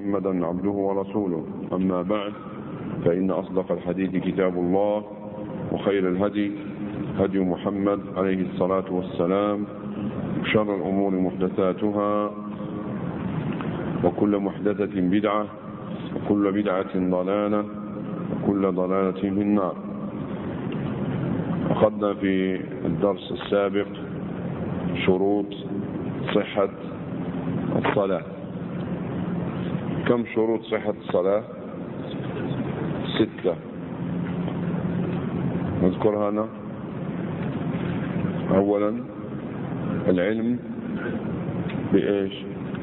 محمدا عبده ورسوله. أما بعد، فإن أصدق الحديث كتاب الله، وخير الهدي هدي محمد عليه الصلاة والسلام، وشر الأمور محدثاتها، وكل محدثة بدعة، وكل بدعة ضلالة، وكل ضلالة في النار. أخذنا في الدرس السابق شروط صحة الصلاة. كم شروط صحة الصلاة؟ 6. نذكرها أنا. أولا العلم بإيش؟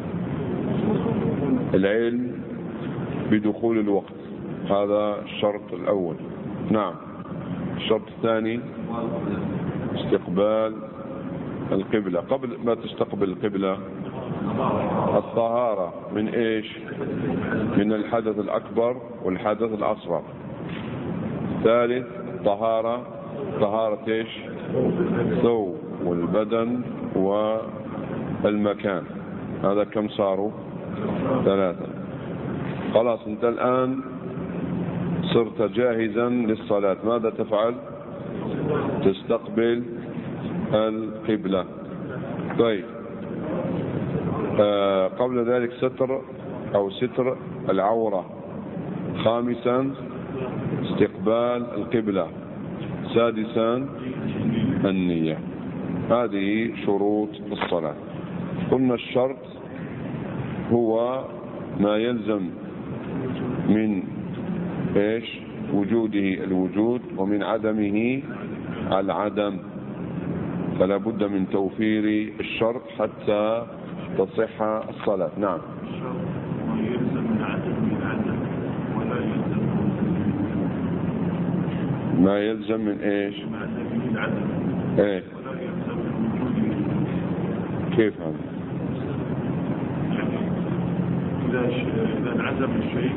العلم بدخول الوقت، هذا الشرط الأول. نعم. الشرط الثاني استقبال القبلة. قبل ما تستقبل القبلة الطهارة من إيش؟ من الحدث الأكبر والحدث الأصغر. ثالث طهارة إيش؟ الثوب والبدن والمكان. هذا كم صاروا؟ 3. خلاص أنت الآن صرت جاهزا للصلاة. ماذا تفعل؟ تستقبل القبلة. طيب، قبل ذلك ستر العورة. 5 استقبال القبلة. 6 النية. هذه شروط الصلاة. قلنا الشرط هو ما يلزم من إيش؟ وجوده الوجود، ومن عدمه العدم. فلا بد من توفير الشرط حتى تصح الصلاة. نعم. ما يلزم من ايش؟ ايه؟ كيف هذا؟ إذا انعدم الشيء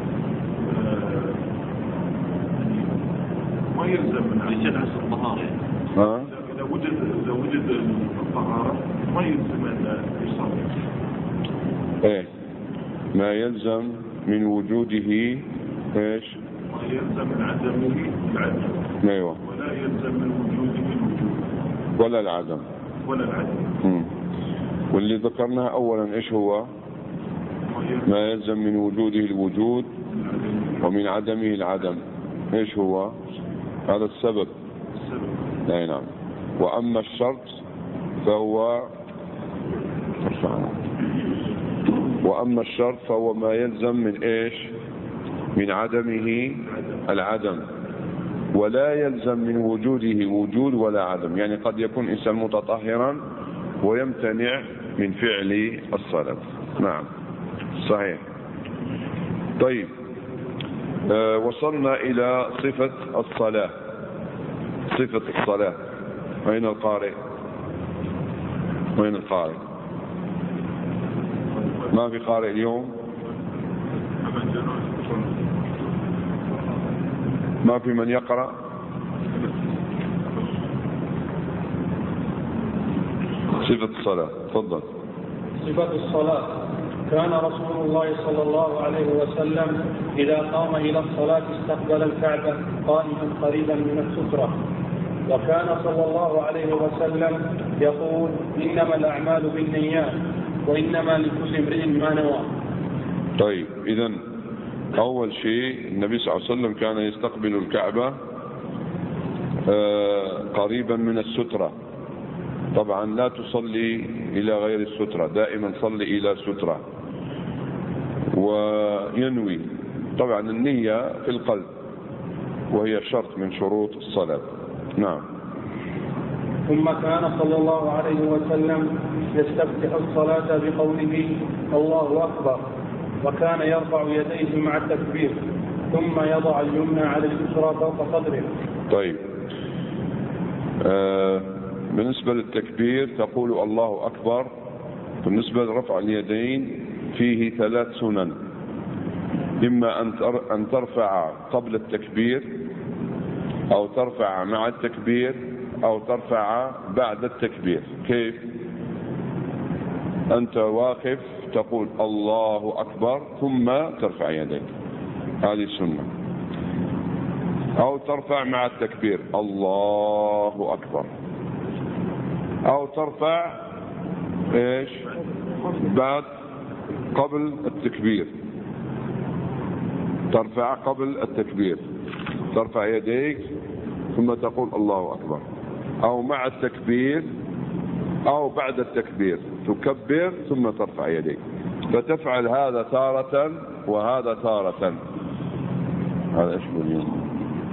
ما يلزم من عدم الطهارة. إذا وجد الطهارة ما يلزم أن يصلي. ايه؟ ما يلزم من وجوده ايش؟ ما يلزم من عدمه العدم. ايوه. ولا يلزم من وجوده الوجود. ولا العدم. واللي ذكرناه أولا إيش هو؟ ما يلزم من وجوده الوجود ومن عدمه العدم. إيش هو؟ هذا السبب. أي نعم. وأما الشرط فهو ما يلزم من إيش؟ من عدمه العدم، ولا يلزم من وجوده وجود ولا عدم. يعني قد يكون إنسان متطهرا ويمتنع من فعل الصلاة. نعم، صحيح. طيب، وصلنا إلى صفة الصلاة. أين القارئ؟ ما في قارئ اليوم؟ ما في من يقرأ؟ صفة الصلاة، تفضل. صفة الصلاة: كان رسول الله صلى الله عليه وسلم إذا قام إلى الصلاة استقبل الكعبة قائما قريبا من السترة. وكان صلى الله عليه وسلم يقول: إنما الأعمال بالنيات، وإنما لكل امرئ ما نوى. طيب، إذن أول شيء النبي صلى الله عليه وسلم كان يستقبل الكعبة قريبا من السترة. طبعا لا تصلي إلى غير السترة، دائما صلي إلى السترة. وينوي. طبعا النية في القلب، وهي شرط من شروط الصلاة. نعم. ثم كان صلى الله عليه وسلم يستفتح الصلاة بقوله: الله أكبر. وكان يرفع يديه مع التكبير، ثم يضع اليمنى على اليسرى فوق صدره. طيب، بالنسبة للتكبير تقول الله أكبر. بالنسبة لرفع اليدين فيه 3 سنن: إما أن ترفع قبل التكبير، أو ترفع مع التكبير، أو ترفع بعد التكبير. كيف؟ أنت واقف تقول الله أكبر ثم ترفع يديك، هذه السنة. أو ترفع مع التكبير الله أكبر، أو ترفع إيش بعد قبل التكبير، ترفع قبل التكبير، ترفع يديك ثم تقول الله أكبر، أو مع التكبير أو بعد التكبير تكبر ثم ترفع يديك. فتفعل هذا تارة وهذا تارة. هذا إيش اليوم؟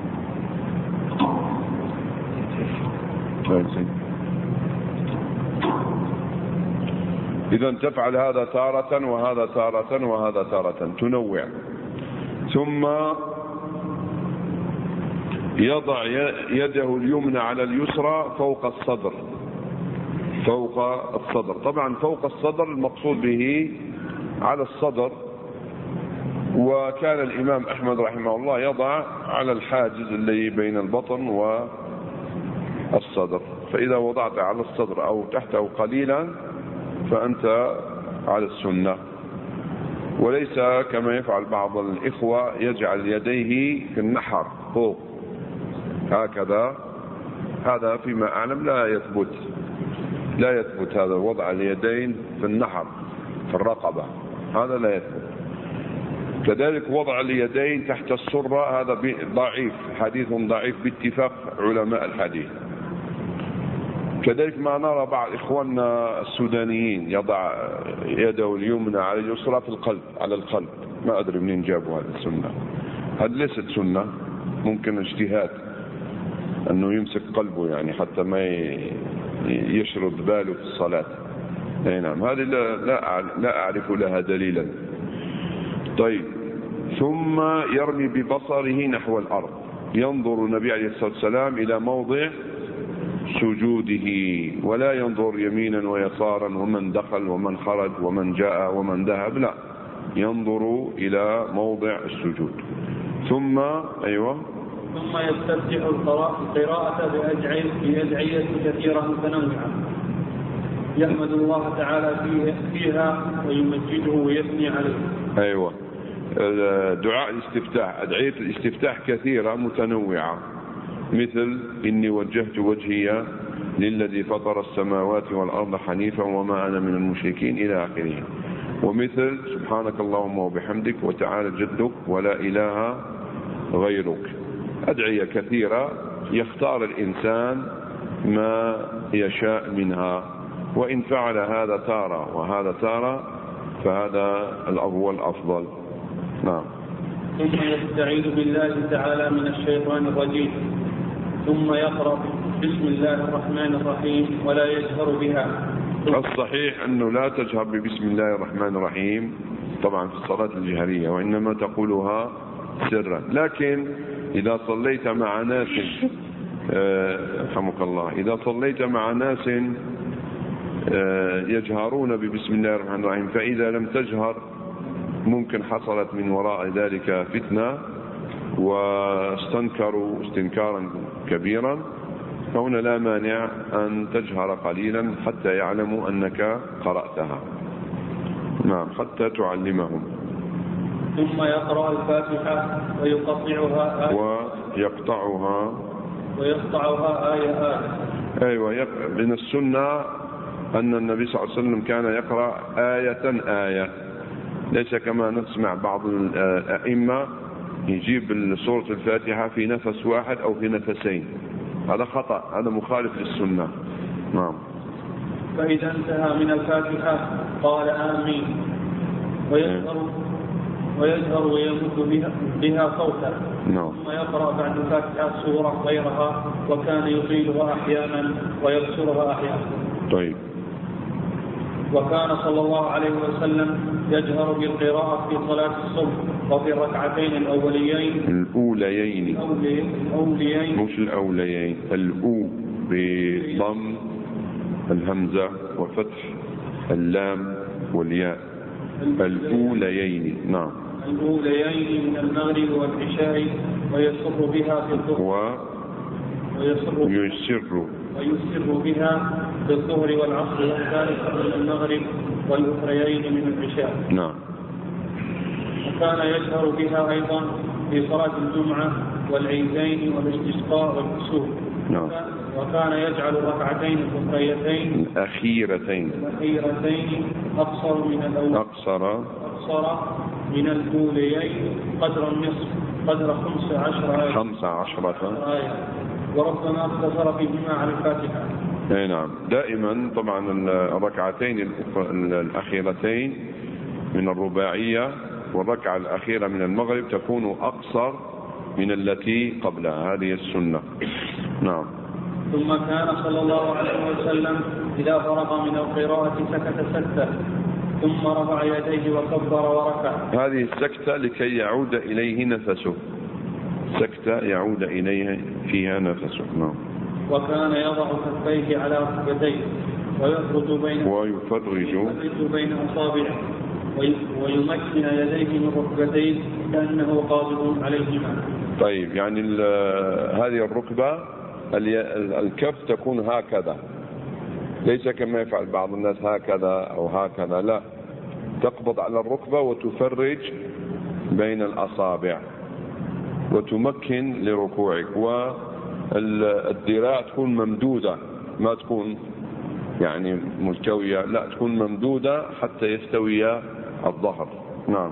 إذا تفعل هذا تارة وهذا تارة وهذا تارة، تنوع. ثم يضع يده اليمنى على اليسرى فوق الصدر، فوق الصدر. طبعا فوق الصدر المقصود به على الصدر، وكان الإمام أحمد رحمه الله يضع على الحاجز الذي بين البطن والصدر، فإذا وضعت على الصدر أو تحته قليلا فأنت على السنة، وليس كما يفعل بعض الإخوة يجعل يديه في النحر فوق هكذا. هذا فيما أعلم لا يثبت هذا وضع اليدين في النحر في الرقبة، هذا لا يثبت. كذلك وضع اليدين تحت السرة هذا ضعيف، حديث ضعيف باتفاق علماء الحديث. كذلك ما نرى بعض إخواننا السودانيين يضع يده اليمنى على اليسرى في القلب، على القلب، ما أدري منين جابوا هذه السنة. هذه ليست سنة، ممكن اجتهاد أنه يمسك قلبه يعني حتى ما يشرد باله في الصلاة. أي نعم، هذه لا أعرف لها دليلا. طيب، ثم يرمي ببصره نحو الأرض، ينظر النبي عليه الصلاة والسلام إلى موضع سجوده، ولا ينظر يمينا ويسارا ومن دخل ومن خرج ومن جاء ومن ذهب، لا، ينظر إلى موضع السجود. ثم ثم يستفتح القراءة بأدعية كثيرة متنوعة يحمد الله تعالى فيها ويمجده ويثني عليه. دعاء الاستفتاح، أدعية الاستفتاح كثيرة متنوعة، مثل إني وجهت وجهي للذي فطر السماوات والأرض حنيفا وما أنا من المشركين إلى آخره، ومثل سبحانك اللهم وبحمدك وتعالى جدك ولا إله غيرك. أدعية كثيرة يختار الإنسان ما يشاء منها، وإن فعل هذا تارة وهذا تارة فهذا الأول أفضل. نعم. ثم يستعيذ بالله تعالى من الشيطان الرجيم، ثم يقرأ بسم الله الرحمن الرحيم ولا يجهر بها. الصحيح أنه لا تجهر ببسم الله الرحمن الرحيم طبعا في الصلاة الجهرية، وإنما تقولها سرا. لكن إذا صليت مع ناس رحمك الله، إذا صليت مع ناس يجهرون ببسم الله الرحمن الرحيم، فإذا لم تجهر ممكن حصلت من وراء ذلك فتنة واستنكروا استنكارا كبيرا، فهنا لا مانع أن تجهر قليلا حتى يعلموا أنك قرأتها. نعم، حتى تعلمهم. ثم يقرأ الفاتحة ويقطعها آية. أيوة، من السنة أن النبي صلى الله عليه وسلم كان يقرأ آية، ليس كما نسمع بعض الأئمة يجيب سورة الفاتحة في نفس واحد أو في نفسين، هذا خطأ، هذا مخالف للسنة. نعم. فإذا انتهى من الفاتحة قال آمين، ويجهر ويمد بها صوتا. ثم يقرأ بعد الفاتحة سورة غيرها، وكان يطيلها أحيانا ويقصرها أحيانا. طيب. وكان صلى الله عليه وسلم يجهر بالقراءة في صلاة الصبح وفي الركعتين الأوليين مش الأوليين، الأو بضم الهمزة وفتح اللام والياء، الأوليين. نعم، الأوليين من المغرب والعشاء، ويسر بها في الظهر ويسر بها بالظهر والعصر والثالثة من المغرب والأخريين من العشاء. نعم. وكان يجهر بها أيضا في صلاة الجمعة والعيدين والاستسقاء والكسوف. نعم. وكان يجعل الركعتين الأخيرتين أقصر من الأوليين قدر النصف، قدر 15 آية، وربما اقتصر فيهما على الفاتحة. نعم. دائما طبعا الركعتين الأخيرتين من الرباعية والركعة الأخيرة من المغرب تكون أقصر من التي قبلها، هذه السنة. نعم. ثم كان صلى الله عليه وسلم إذا فرغ من القراءة سكت سكتة ثم رفع يديه وكبر وركع. هذه السكتة لكي يعود إليه نفسه، سكتة يعود إليه فيها نفسه. نعم. وكان يضع كفيه على ركبتيه ويفرج بين أصابعه ويمكن يديه من ركبتيه كأنه قابض عليهما. طيب، يعني هذه الركبة الكف تكون هكذا، ليس كما يفعل بعض الناس هكذا أو هكذا، لا، تقبض على الركبة وتفرج بين الأصابع وتمكن لركوعك، والذراع تكون ممدودة، ما تكون يعني مستوية، لا، تكون ممدودة حتى يستوي الظهر. نعم.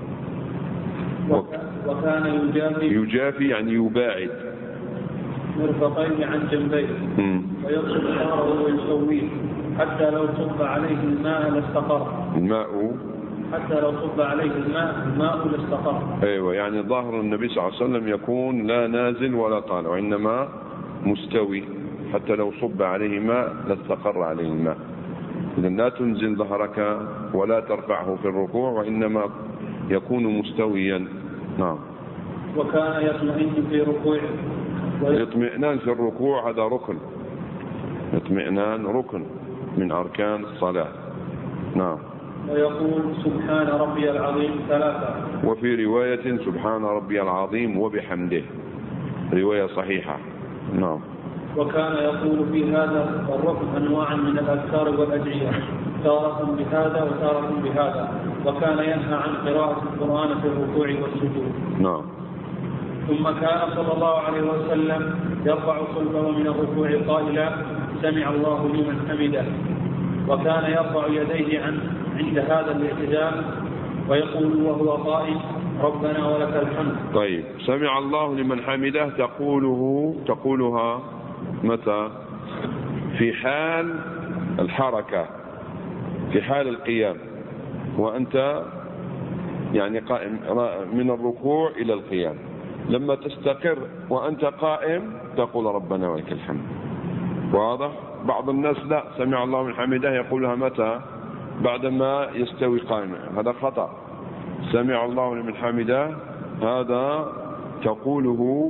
وكان يجافي يعني يباعد مرفقيه عن جنبيه ويصب ظهره ويسويه حتى لو صب عليه الماء لاستقر. حتى لو صب عليه الماء لاستقر. ايوه، يعني ظهر النبي صلى الله عليه وسلم يكون لا نازل ولا طالع، وإنما مستوي، حتى لو صب عليه ماء لاستقر عليه الماء. إذا لا تنزل ظهرك ولا ترفعه في الركوع، وإنما يكون مستويا. نعم. وكان يطمئن في ركوعه. الاطمئنان في الركوع هذا ركن، الاطمئنان ركن من أركان الصلاة. نعم. ويقول سبحان ربي العظيم 3. وفي رواية سبحان ربي العظيم وبحمده، رواية صحيحة. نعم. وكان يقول في هذا الركن أنواعا من الأذكار والأدعية، تارة بهذا وتارة بهذا، وكان ينهى عن قراءة القرآن في الركوع والسجود. نعم. ثم كان صلى الله عليه وسلم يرفع صلبه من الركوع قائلا سمع الله لمن حمده، وكان يرفع يديه عند هذا الاعتدال ويقول وهو قائم ربنا ولك الحمد. طيب، سمع الله لمن حمده تقولها متى؟ في حال الحركة، في حال القيام، وأنت يعني قائم من الركوع إلى القيام. لما تستقر وأنت قائم تقول ربنا ولك الحمد. واضح؟ بعض الناس لا، سمع الله من حمده يقولها متى؟ بعدما يستوي قائما، هذا خطأ. سمع الله لمن حمده هذا تقوله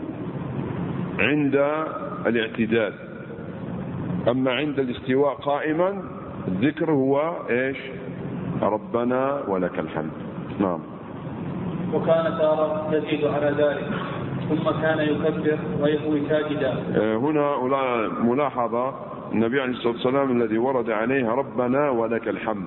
عند الاعتدال، أما عند الاستواء قائما الذكر هو إيش؟ ربنا ولك الحمد. نعم. وكان تارة يزيد على ذلك، ثم كان يكبر ويهوي ساجدا. هنا ملاحظة، النبي عليه الصلاة والسلام الذي ورد عليها ربنا ولك الحمد،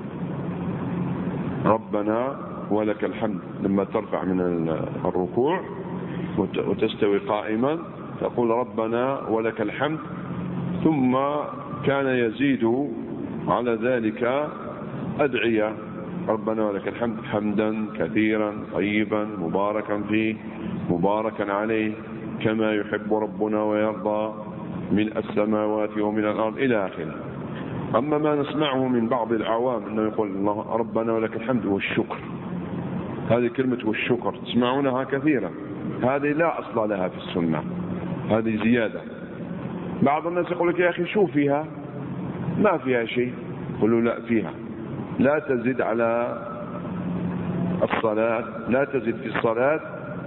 ربنا ولك الحمد، لما ترفع من الركوع وتستوي قائما تقول ربنا ولك الحمد، ثم كان يزيد على ذلك أدعية، ربنا ولك الحمد حمدا كثيرا طيبا مباركا فيه مباركا عليه كما يحب ربنا ويرضى من السماوات ومن الأرض إلى آخره. أما ما نسمعه من بعض العوام أنه يقول الله ربنا ولك الحمد والشكر، هذه كلمة والشكر تسمعونها كثيرا، هذه لا أصل لها في السنة، هذه زيادة. بعض الناس يقول لك يا أخي شو فيها؟ ما فيها شيء. قلوا لا، فيها. لا تزد على الصلاة، لا تزد في الصلاة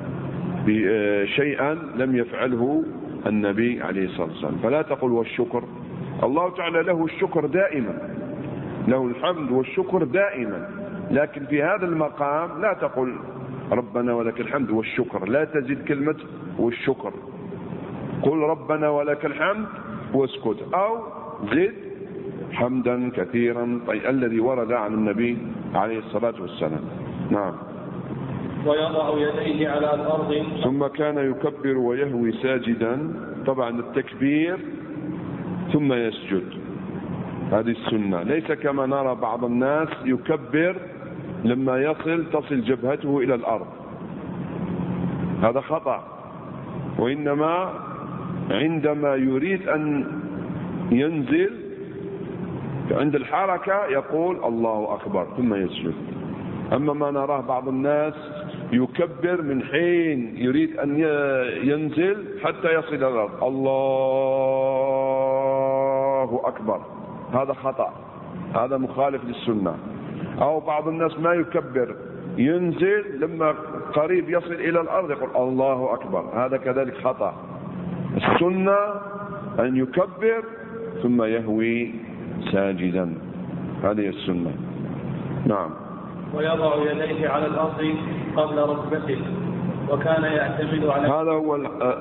بشيئا لم يفعله النبي عليه الصلاة والسلام. فلا تقل والشكر، الله تعالى له الشكر دائما، له الحمد والشكر دائما، لكن في هذا المقام لا تقل ربنا ولك الحمد والشكر، لا تزد كلمة والشكر، قل ربنا ولك الحمد واسكت، أو زد حمدا كثيرا الذي ورد عن النبي عليه الصلاة والسلام. نعم. ويضع يديه على الأرض. ثم كان يكبر ويهوي ساجدا، طبعا التكبير ثم يسجد، هذه السنة، ليس كما نرى بعض الناس يكبر لما تصل جبهته إلى الأرض، هذا خطأ. وإنما عندما يريد أن ينزل عند الحركة يقول الله أكبر ثم يسجد. أما ما نراه بعض الناس يكبر من حين يريد أن ينزل حتى يصل إلى الأرض، الله أكبر، هذا خطأ، هذا مخالف للسنة. أو بعض الناس ما يكبر، ينزل لما قريب يصل إلى الأرض يقول الله أكبر، هذا كذلك خطأ. السنة أن يكبر ثم يهوي ساجدا، هذه السنة. نعم. ويضع يديه على الأرض قبل ركبته، وكان يعتمد على هذا هو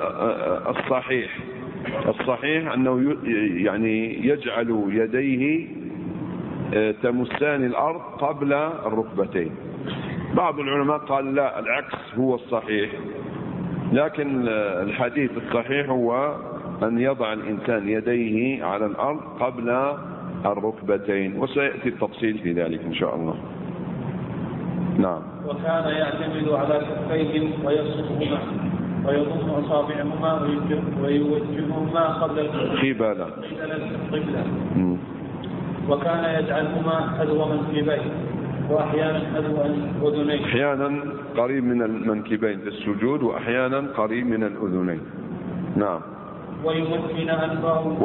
الصحيح أنه يعني يجعل يديه تمسان الأرض قبل الركبتين. بعض العلماء قال لا، العكس هو الصحيح، لكن الحديث الصحيح هو أن يضع الإنسان يديه على الأرض قبل الركبتين، وسيأتي التفصيل في ذلك إن شاء الله. نعم. وكان يعتمد على كفيه ويصفهما ويضم أصابعهما ويوجههما قبل القبلة. وكان يجعلهما حذو منكبيه وأحيانا حذو الأذنين، أحيانا قريب من المنكبين في السجود وأحيانا قريب من الأذنين. نعم. ويمكن أنفه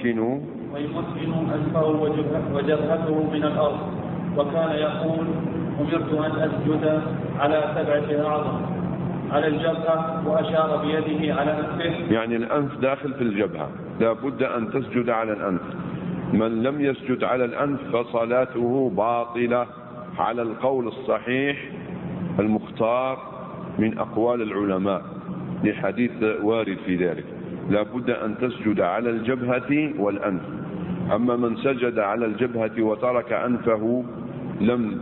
وجبهته من الأرض، وكان يقول أمرت أن أسجد على 7 أعظم على الجبهة، وأشار بيده على أنفه، يعني الأنف داخل في الجبهة، لا بد أن تسجد على الأنف. من لم يسجد على الأنف فصلاته باطلة على القول الصحيح المختار من أقوال العلماء، لحديث وارد في ذلك، لا بد أن تسجد على الجبهة والأنف. أما من سجد على الجبهة وترك أنفه لم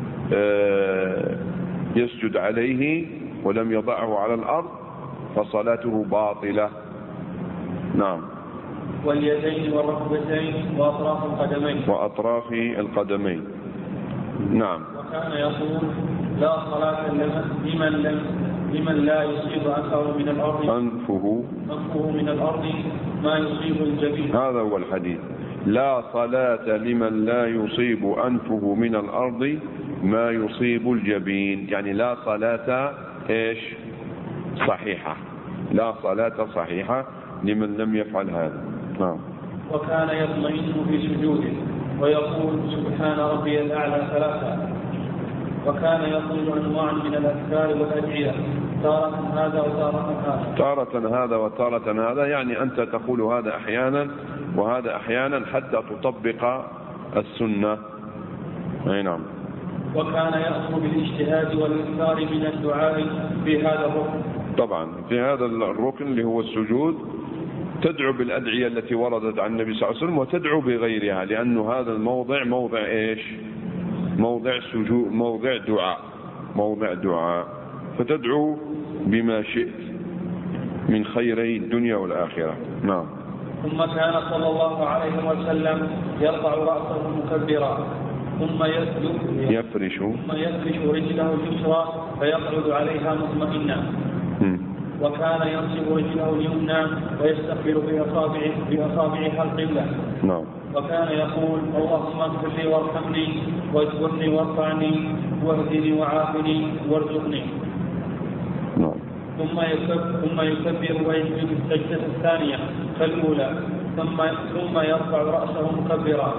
يسجد عليه ولم يضعه على الأرض فصلاته باطلة. نعم. واليدين والركبتين وأطراف القدمين. نعم. وكان يقول لا صلاة لمن لا يصيب أنفه من الأرض ما يصيب الجبين. هذا هو الحديث، لا صلاة لمن لا يصيب أنفه من الأرض ما يصيب الجبين، يعني لا صلاة صحيحة، لا صلاة صحيحة لمن لم يفعل هذا. نعم. وكان يطمئن في سجوده ويقول سبحان ربي الأعلى 3. وكان يقول أنواع من الأذكار والأدعية، تارة هذا وتارة هذا، تارة هذا وتارة هذا، يعني أنت تقول هذا أحيانا وهذا أحيانا حتى تطبق السنة. أي نعم. وكان يأمر بالاجتهاد والإكثار من الدعاء في هذا الركن. طبعا في هذا الركن اللي هو السجود تدعو بالأدعية التي وردت عن النبي صلى الله عليه وسلم، وتدعو بغيرها، لأنه هذا الموضع موضع موضع سجود، موضع دعاء، فتدعو بما شئت من خيري الدنيا والآخرة. نعم. ثم كان صلى الله عليه وسلم يرفع رأسه مكبرا، ثم يفرش رجله اليسرى فيقعد عليها مطمئنا، وكان ينصب رجله اليمنى ويستقبل بأصابعها القبلة. نعم. وكان يقول اللهم اغفر لي وارحمني واجبرني وارفعني واهدني وعافني وارزقني. نعم. ثم يكبر ويسجد السجدة الثانية كالأولى، ثم يرفع رأسه مكبرا،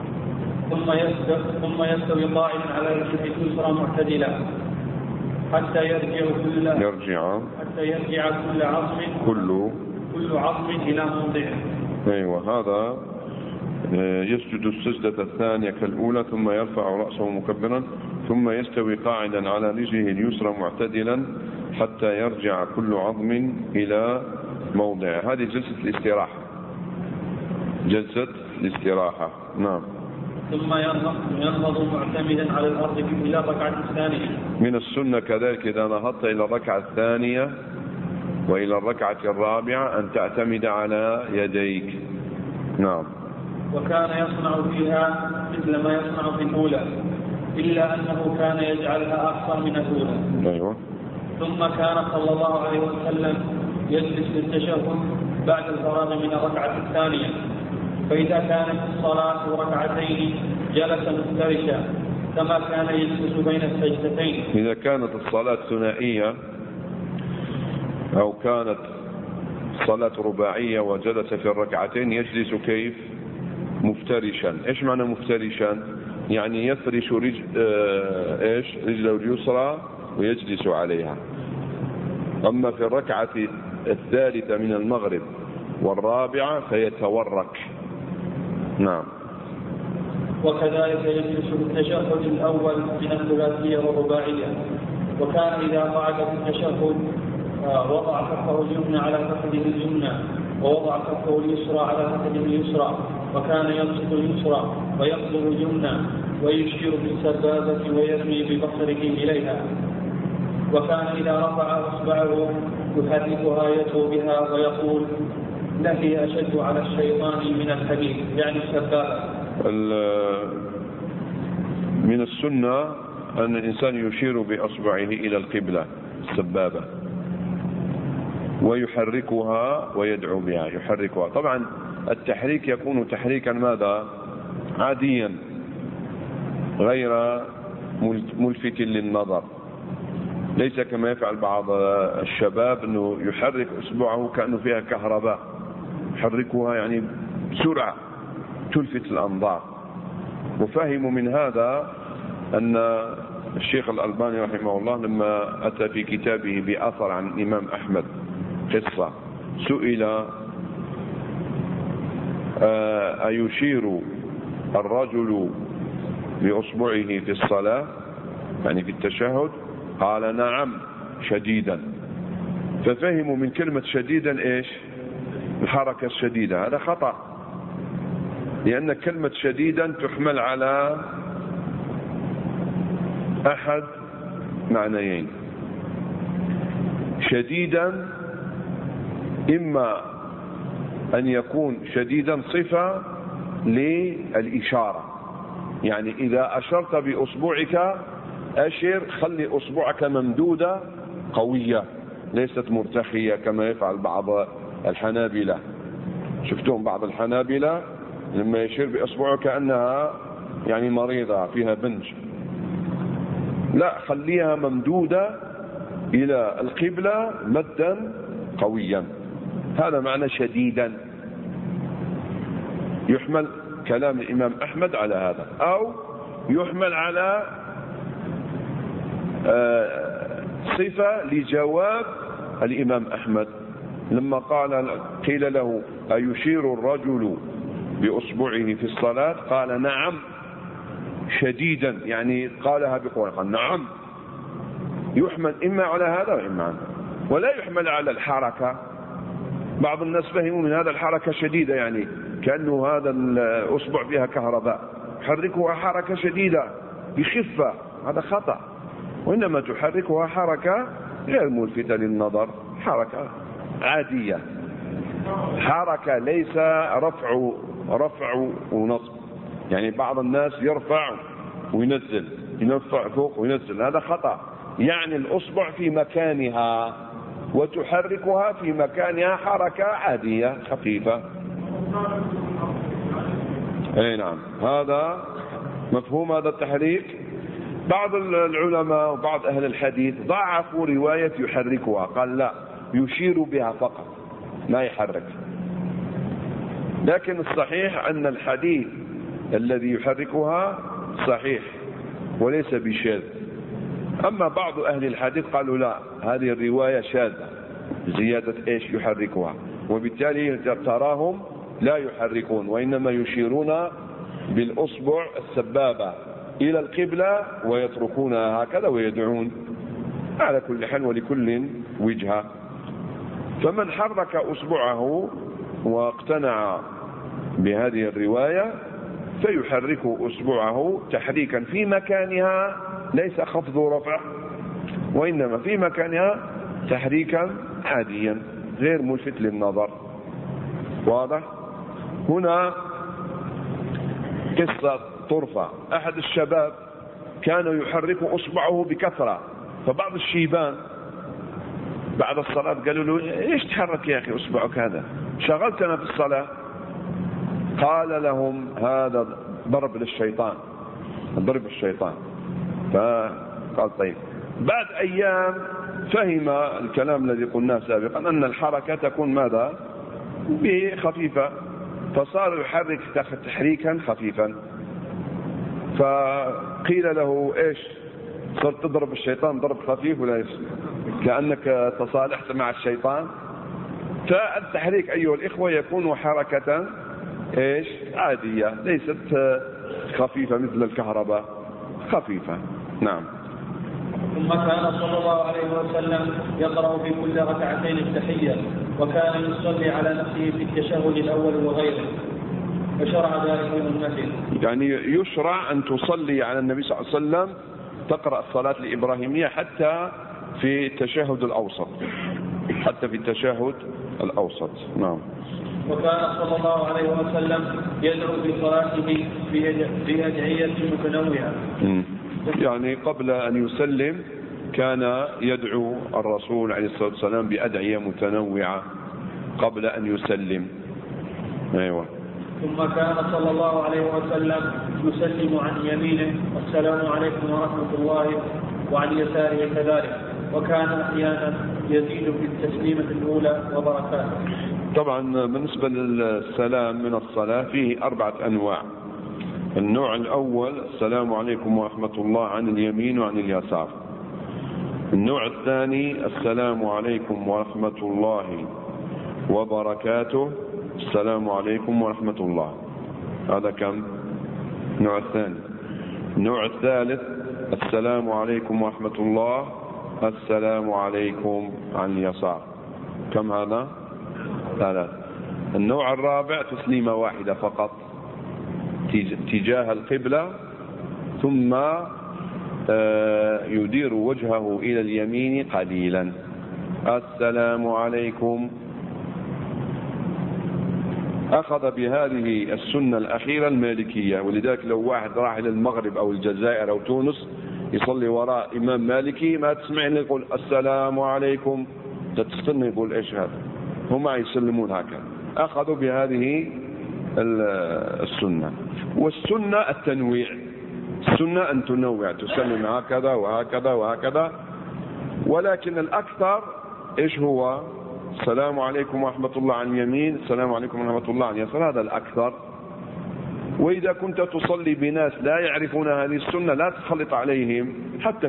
ثم يستوي قائما على رجله اليسرى معتدلا حتى يرجع كل عظم إلى موضعه. أيوة، هذا يسجد السجدة الثانية كالأولى، ثم يرفع رأسه مكبرا، ثم يستوي قاعدا على رجله اليسرى معتدلا حتى يرجع كل عظم إلى موضعه. هذه جلسة الاستراحة، جلسة الاستراحة. نعم. ثم ينهض معتمدا على الأرض إلى الركعة الثانية. من السنة كذلك إذا نهضت إلى الركعة الثانية وإلى الركعة الرابعة أن تعتمد على يديك. نعم. وكان يصنع فيها مثل ما يصنع في الأولى إلا أنه كان يجعلها أقصى من الأولى. أيوة. ثم كان صلى الله عليه وسلم يجلس للتشهد بعد الفراغ من الركعة الثانية، فإذا كانت الصلاة ركعتين جلس مفترشا كما كان يجلس بين السجدتين. إذا كانت الصلاة ثنائية أو كانت صلاة رباعية وجلس في الركعتين يجلس كيف؟ مفترشا. إيش معنى مفترشا؟ يعني يفرش رجله اليسرى ويجلس عليها. أما في الركعة الثالثة من المغرب والرابعة فيتورك. نعم. وكذلك يجلس بالتشهد الأول من الثلاثية والرباعية. وكان إذا قعد في التشهد وضع كفه اليمنى على فخذه اليمنى ووضع كفه اليسرى على فخذه اليسرى، وكان يبسط اليسرى ويقبض اليمنى ويشير بالسبابة ويرمي ببصره إليها. وكان إذا رفع أصبعه يحركها يدعو بها ويقول لهي أشد على الشيطان من الحديد، يعني السبابة. من السنة أن الإنسان يشير بأصبعه إلى القبلة السبابة ويحركها ويدعو بها. يحركها طبعا التحريك يكون تحريكا ماذا؟ عاديا غير ملفت للنظر، ليس كما يفعل بعض الشباب أنه يحرك أصبعه كأنه فيها كهرباء، يحركها يعني بسرعة تلفت الأنظار. وفهموا من هذا أن الشيخ الألباني رحمه الله لما أتى في كتابه بأثر عن الإمام أحمد قصة، سئل أيشير الرجل بأصبعه في الصلاة يعني في التشهد؟ قال نعم شديدا. ففهموا من كلمة شديدا إيش؟ الحركة الشديدة. هذا خطأ، لأن كلمة شديدا تحمل على أحد معنيين. شديدا إما أن يكون شديدا صفة للإشارة، يعني إذا أشرت بأصبعك أشر خلي أصبعك ممدودة قوية ليست مرتخية كما يفعل بعض الحنابلة. شفتهم بعض الحنابلة لما يشير بأصبعه كأنها يعني مريضة فيها بنج. لا، خليها ممدودة إلى القبلة مدا قويا. هذا معنى شديدا. يحمل كلام الإمام أحمد على هذا، أو يحمل على صفة لجواب الإمام أحمد لما قيل له أيشير الرجل بأصبعه في الصلاة؟ قال نعم شديدا، يعني قالها بقوة، قال نعم. يحمل إما على هذا وإما على هذا، ولا يحمل على الحركة. بعض الناس فهموا من هذا الحركة شديدة يعني كأنه هذا الأصبع فيها كهرباء، حركها حركة شديدة بخفة. هذا خطأ، وإنما تحركها حركة غير ملفتة للنظر، حركة عادية، حركة ليس رفع ونصب. يعني بعض الناس يرفع وينزل، يرفع فوق وينزل، هذا خطأ. يعني الأصبع في مكانها وتحركها في مكانها حركة عادية خفيفة. أي نعم، هذا مفهوم هذا التحريك. بعض العلماء وبعض أهل الحديث ضعفوا رواية يحركها، قال لا، يشير بها فقط لا يحرك. لكن الصحيح أن الحديث الذي يحركها صحيح وليس بشاذ. أما بعض أهل الحديث قالوا لا، هذه الرواية شاذة، زيادة إيش؟ يحركها، وبالتالي تراهم لا يحركون وإنما يشيرون بالأصبع السبابة إلى القبلة ويتركونها هكذا ويدعون. على كل حال ولكل وجهة. فمن حرك أصبعه واقتنع بهذه الرواية فيحرك أصبعه تحريكا في مكانها، ليس خفض ورفع، وإنما في مكانها تحريكا عاديا غير ملفت للنظر. واضح؟ هنا قصة طرفة، أحد الشباب كان يحرك أصبعه بكثرة، فبعض الشيبان بعد الصلاة قالوا له إيش تحرك يا أخي أصبعك هذا، شغلتنا في الصلاة. قال لهم هذا ضرب للشيطان، ضرب الشيطان. فقال طيب. بعد أيام فهم الكلام الذي قلناه سابقا أن الحركة تكون ماذا؟ بخفيفة، فصار يحرك تحريكا خفيفا. فقيل له ايش صرت تضرب الشيطان ضرب خفيف ولا ايش؟ كأنك تصالحت مع الشيطان. فالتحريك أيها الإخوة يكون حركة ايش؟ عادية، ليست خفيفة مثل الكهرباء، خفيفة. نعم. ثم كان صلى الله عليه وسلم يقرأ في كل ركعتين التحية، وكان يصلي على نفسه في التشهد الأول وغيره، فشرع ذلك المثل. يعني يشرع أن تصلي على النبي صلى الله عليه وسلم، تقرأ الصلاة الإبراهيمية حتى في التشهد الأوسط، حتى في التشهد الأوسط. نعم. وكان صلى الله عليه وسلم يدعو في صلاته بأدعية متنوعة. يعني قبل أن يسلم كان يدعو الرسول عليه الصلاة والسلام بأدعية متنوعة قبل أن يسلم. أيوة. ثم كان صلى الله عليه وسلم يسلم عن يمينه السلام عليكم ورحمة الله، وعن يساره كذلك، وكان أحيانا يزيد في التسليمة الأولى وبركاته. طبعا بالنسبة للسلام من الصلاة فيه 4 أنواع. النوع الأول السلام عليكم ورحمة الله عن اليمين وعن اليسار. النوع الثاني السلام عليكم ورحمة الله وبركاته، السلام عليكم ورحمة الله. هذا كم؟ النوع الثاني. النوع الثالث السلام عليكم ورحمة الله، السلام عليكم عن اليسار. كم هذا؟ 3. النوع الرابع تسليمة واحدة فقط تجاه القبلة، ثم يدير وجهه إلى اليمين قليلا، السلام عليكم. أخذ بهذه السنة الأخيرة المالكية، ولذلك لو واحد راح إلى المغرب أو الجزائر أو تونس يصلي وراء إمام مالكي ما تسمعني يقول السلام عليكم، تستنى يقول إيش هذا، هم يسلمون هكذا. أخذوا بهذه السنة. والسنة التنويع، السنة أن تنوع، تسلم هكذا وهكذا وهكذا، ولكن الأكثر إيش هو؟ السلام عليكم ورحمة الله عن اليمين، السلام عليكم ورحمة الله عن اليسار، هذا الأكثر. وإذا كنت تصلي بناس لا يعرفون هذه السنة لا تخلط عليهم حتى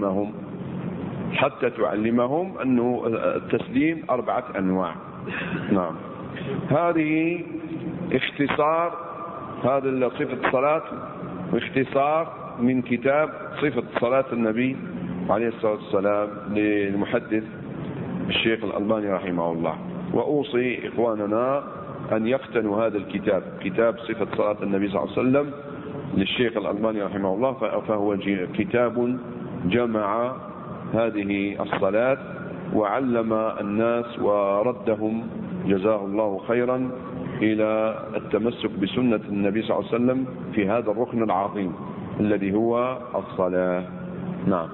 تعلمهم أنه التسليم 4 أنواع. نعم. هذه اختصار هذا صفة الصلاة، واختصار من كتاب صفة صلاة النبي عليه الصلاة والسلام للمحدث الشيخ الألباني رحمه الله. وأوصي إخواننا أن يقتنوا هذا الكتاب، كتاب صفة صلاة النبي صلى الله عليه وسلم للشيخ الألباني رحمه الله، فهو كتاب جمع هذه الصلاة وعلم الناس وردهم جزاه الله خيرا إلى التمسك بسنة النبي صلى الله عليه وسلم في هذا الركن العظيم الذي هو الصلاة. نعم.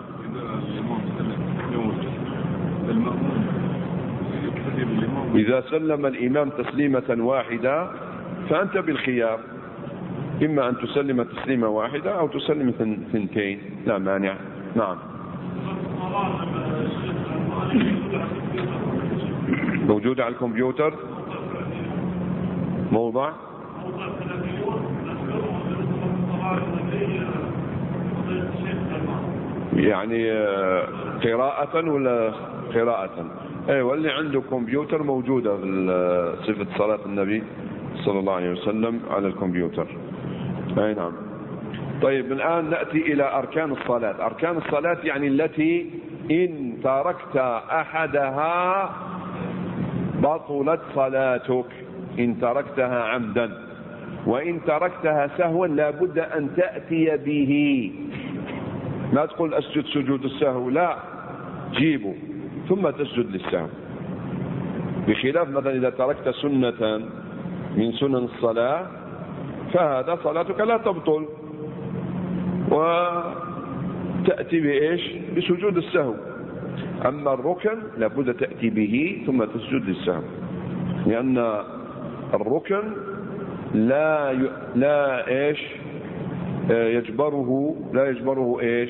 إذا سلم الإمام تسليمة واحدة فأنت بالخيار، إما أن تسلم تسليمة واحدة أو تسلم 2، لا مانع. نعم. موجودة على الكمبيوتر موضع يعني قراءة ولا قراءة؟ ايوه، اللي عنده كمبيوتر موجودة صفة صلاة النبي صلى الله عليه وسلم على الكمبيوتر. اي نعم. طيب الآن نأتي إلى أركان الصلاة. أركان الصلاة يعني التي إن تركت أحدها بطلت صلاتك، إن تركتها عمدا. وإن تركتها سهوا لا بد أن تأتي به. لا تقول أسجد سجود السهو، لا، جيبه ثم تسجد للسهو. بخلاف مثلا إذا تركت سنة من سنن الصلاة فهذا صلاتك لا تبطل، وتأتي بإيش؟ بسجود السهو. أما الركن لابد تأتي به ثم تسجد للسهو، لأن الركن لا يجبره إيش؟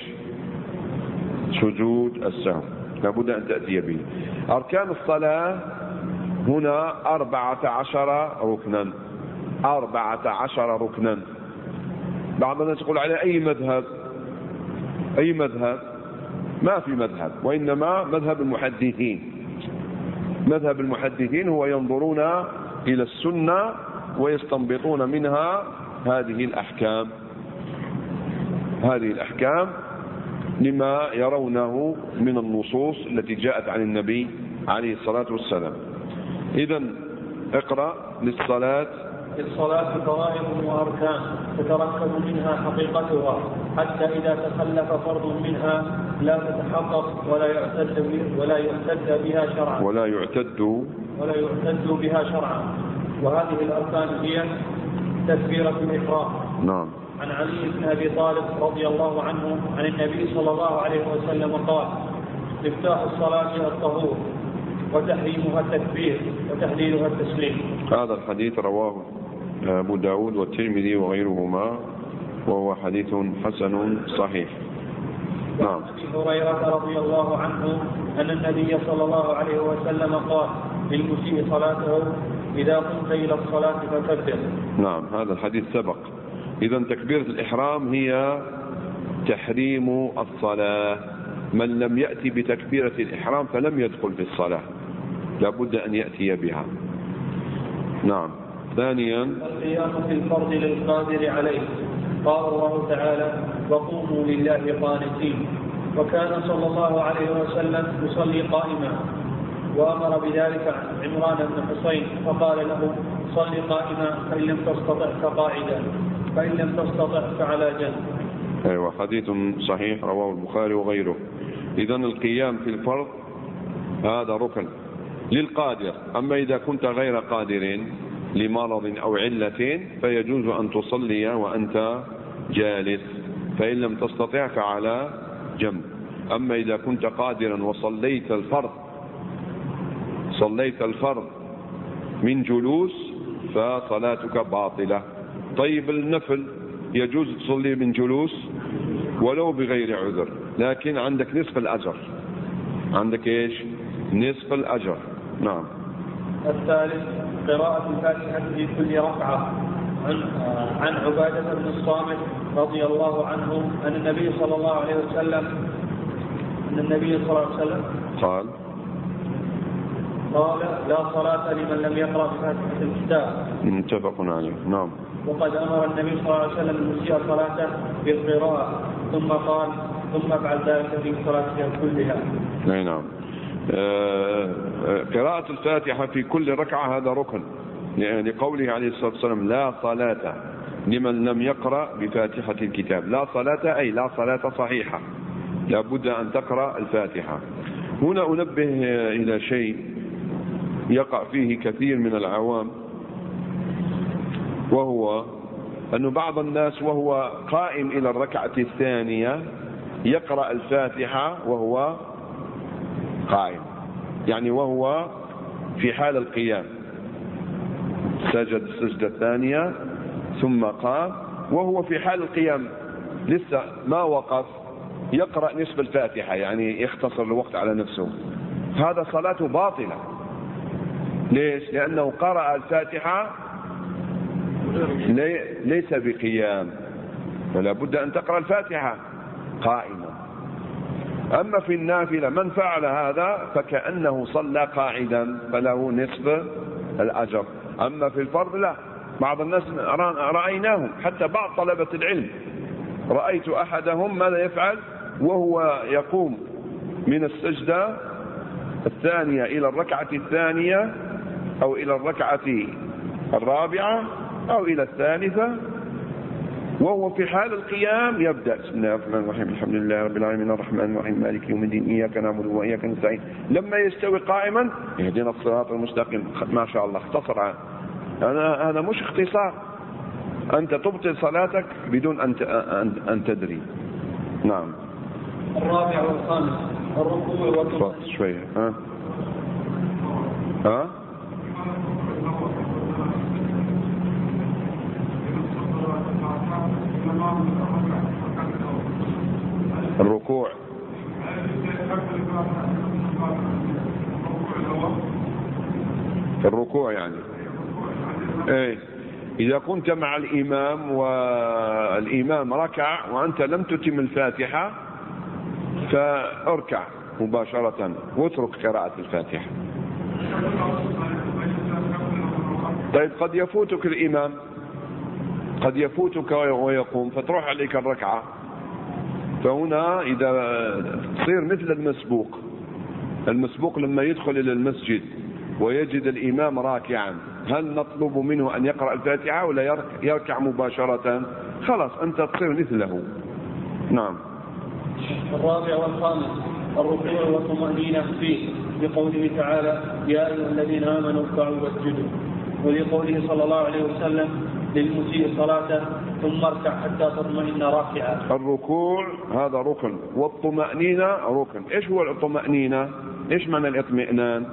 سجود السهو، لابد أن تأتي به. أركان الصلاة هنا 14 ركنا، 14 ركنا. بعض الناس يقول على أي مذهب؟ أي مذهب؟ ما في مذهب، وإنما مذهب المحدثين. مذهب المحدثين هو ينظرون إلى السنة ويستنبطون منها هذه الأحكام لما يرونه من النصوص التي جاءت عن النبي عليه الصلاة والسلام. إذن اقرأ. للصلاة فرائض وأركان تتركب منها حقيقتها، حتى إذا تخلف فرض منها لا تتحقق ولا يعتد بها شرعا. وهذه الأركان هي تكبيرة الإحرام. نعم. عن علي بن أبي طالب رضي الله عنه عن النبي صلى الله عليه وسلم قال: مفتاح الصلاة الطهور، وتحريمها التكبير، وتحليلها التسليم. هذا الحديث رواه أبو داود والترمذي وغيرهما، وهو حديث حسن صحيح. نعم. أبي هريرة رضي الله عنه أن النبي صلى الله عليه وسلم قال للمسيء صلاته: إذا قمت إلى الصلاة فكبر. نعم، هذا الحديث سبق. إذن تكبيرة الإحرام هي تحريم الصلاة. من لم يأتي بتكبيرة الإحرام فلم يدخل في الصلاة، لابد أن يأتي بها. نعم. ثانيا القيام في الفرض للقادر عليه. قال الله تعالى: وقوموا لله قانتين. وكان صلى الله عليه وسلم يصلي قائما، وأمر بذلك عمران بن حسين فقال له: صل قائما، فإن لم تستطع فقاعدا، فإن لم تستطع فعلى جنب. أيوة، حديث صحيح رواه البخاري وغيره. إذن القيام في الفرض هذا ركن للقادر. أما إذا كنت غير قادر لمرض أو علة فيجوز أن تصلي وأنت جالس، فإن لم تستطع فعلى جنب. أما إذا كنت قادرا وصليت الفرض من جلوس فصلاتك باطلة. طيب النفل يجوز تصلي من جلوس ولو بغير عذر، لكن عندك نصف الأجر. عندك إيش؟ نصف الأجر. نعم. الثالث قراءة الفاتحة في كل ركعة. عن عبادة بن الصامت رضي الله عنه أن النبي صلى الله عليه وسلم قال: لا صلاة لمن لم يقرأ بفاتحة الكتاب. متفق عليه. نعم. وقد أمر النبي صلى الله عليه وسلم المسيء صلاته بالقراءة، ثم قال: ثم افعل ذلك في صلاتك كلها. نعم. قراءة الفاتحة في كل ركعة هذا ركن، لقوله عليه الصلاة والسلام: لا صلاة لمن لم يقرأ بفاتحة الكتاب. لا صلاة أي لا صلاة صحيحة، لا بد أن تقرأ الفاتحة. هنا أنبه إلى شيء يقع فيه كثير من العوام، وهو أن بعض الناس وهو قائم إلى الركعة الثانية يقرأ الفاتحة وهو قائم، يعني وهو في حال القيام، سجد السجدة الثانية ثم قام وهو في حال القيام لسه ما وقف يقرأ نصف الفاتحة، يعني يختصر الوقت على نفسه. هذا صلاته باطلة. ليش؟ لأنه قرأ الفاتحة ليس بقيام، فلا بد أن تقرأ الفاتحة قائما. أما في النافلة من فعل هذا فكأنه صلى قاعدا فله نصف الأجر. أما في الفرض لا. بعض الناس رأيناهم، حتى بعض طلبة العلم رأيت أحدهم ماذا يفعل وهو يقوم من السجدة الثانية إلى الركعة الثانية أو إلى الركعة الرابعة أو إلى الثالثة، وهو في حال القيام يبدأ بسم الله الرحمن الرحيم الحمد لله رب العالمين الرحمن الرحيم مالك يوم الدين إياك نعبد وإياك نستعين. لما يستوي قائما يهدينا الصراط المستقيم. ما شاء الله اختصر. هذا مش اختصار، أنت تبطل صلاتك بدون أن تدري. نعم. الرابع والخامس الركوع والطمأنينة. شوية. الركوع يعني ايه، إذا كنت مع الإمام والإمام ركع وأنت لم تتم الفاتحة فاركع مباشرة واترك قراءة الفاتحة. طيب قد يفوتك الإمام، قد يفوتك ويقوم فتروح عليك الركعة، فهنا إذا تصير مثل المسبوق لما يدخل إلى المسجد ويجد الإمام راكعا، هل نطلب منه أن يقرأ الفاتحة ولا يركع مباشرة؟ خلاص أنت تصير مثله. نعم. الرابع والخامس الركوع والطمأنينة فيه، لقوله تعالى يا أيها الذين آمنوا اركعوا واسجدوا، ولقوله صلى الله عليه وسلم للمسيء صلاته ثم اركع حتى تطمئن راكعا. الركوع هذا ركن، والطمأنينة ركن. ايش هو الطمأنينة؟ ايش معنى الاطمئنان؟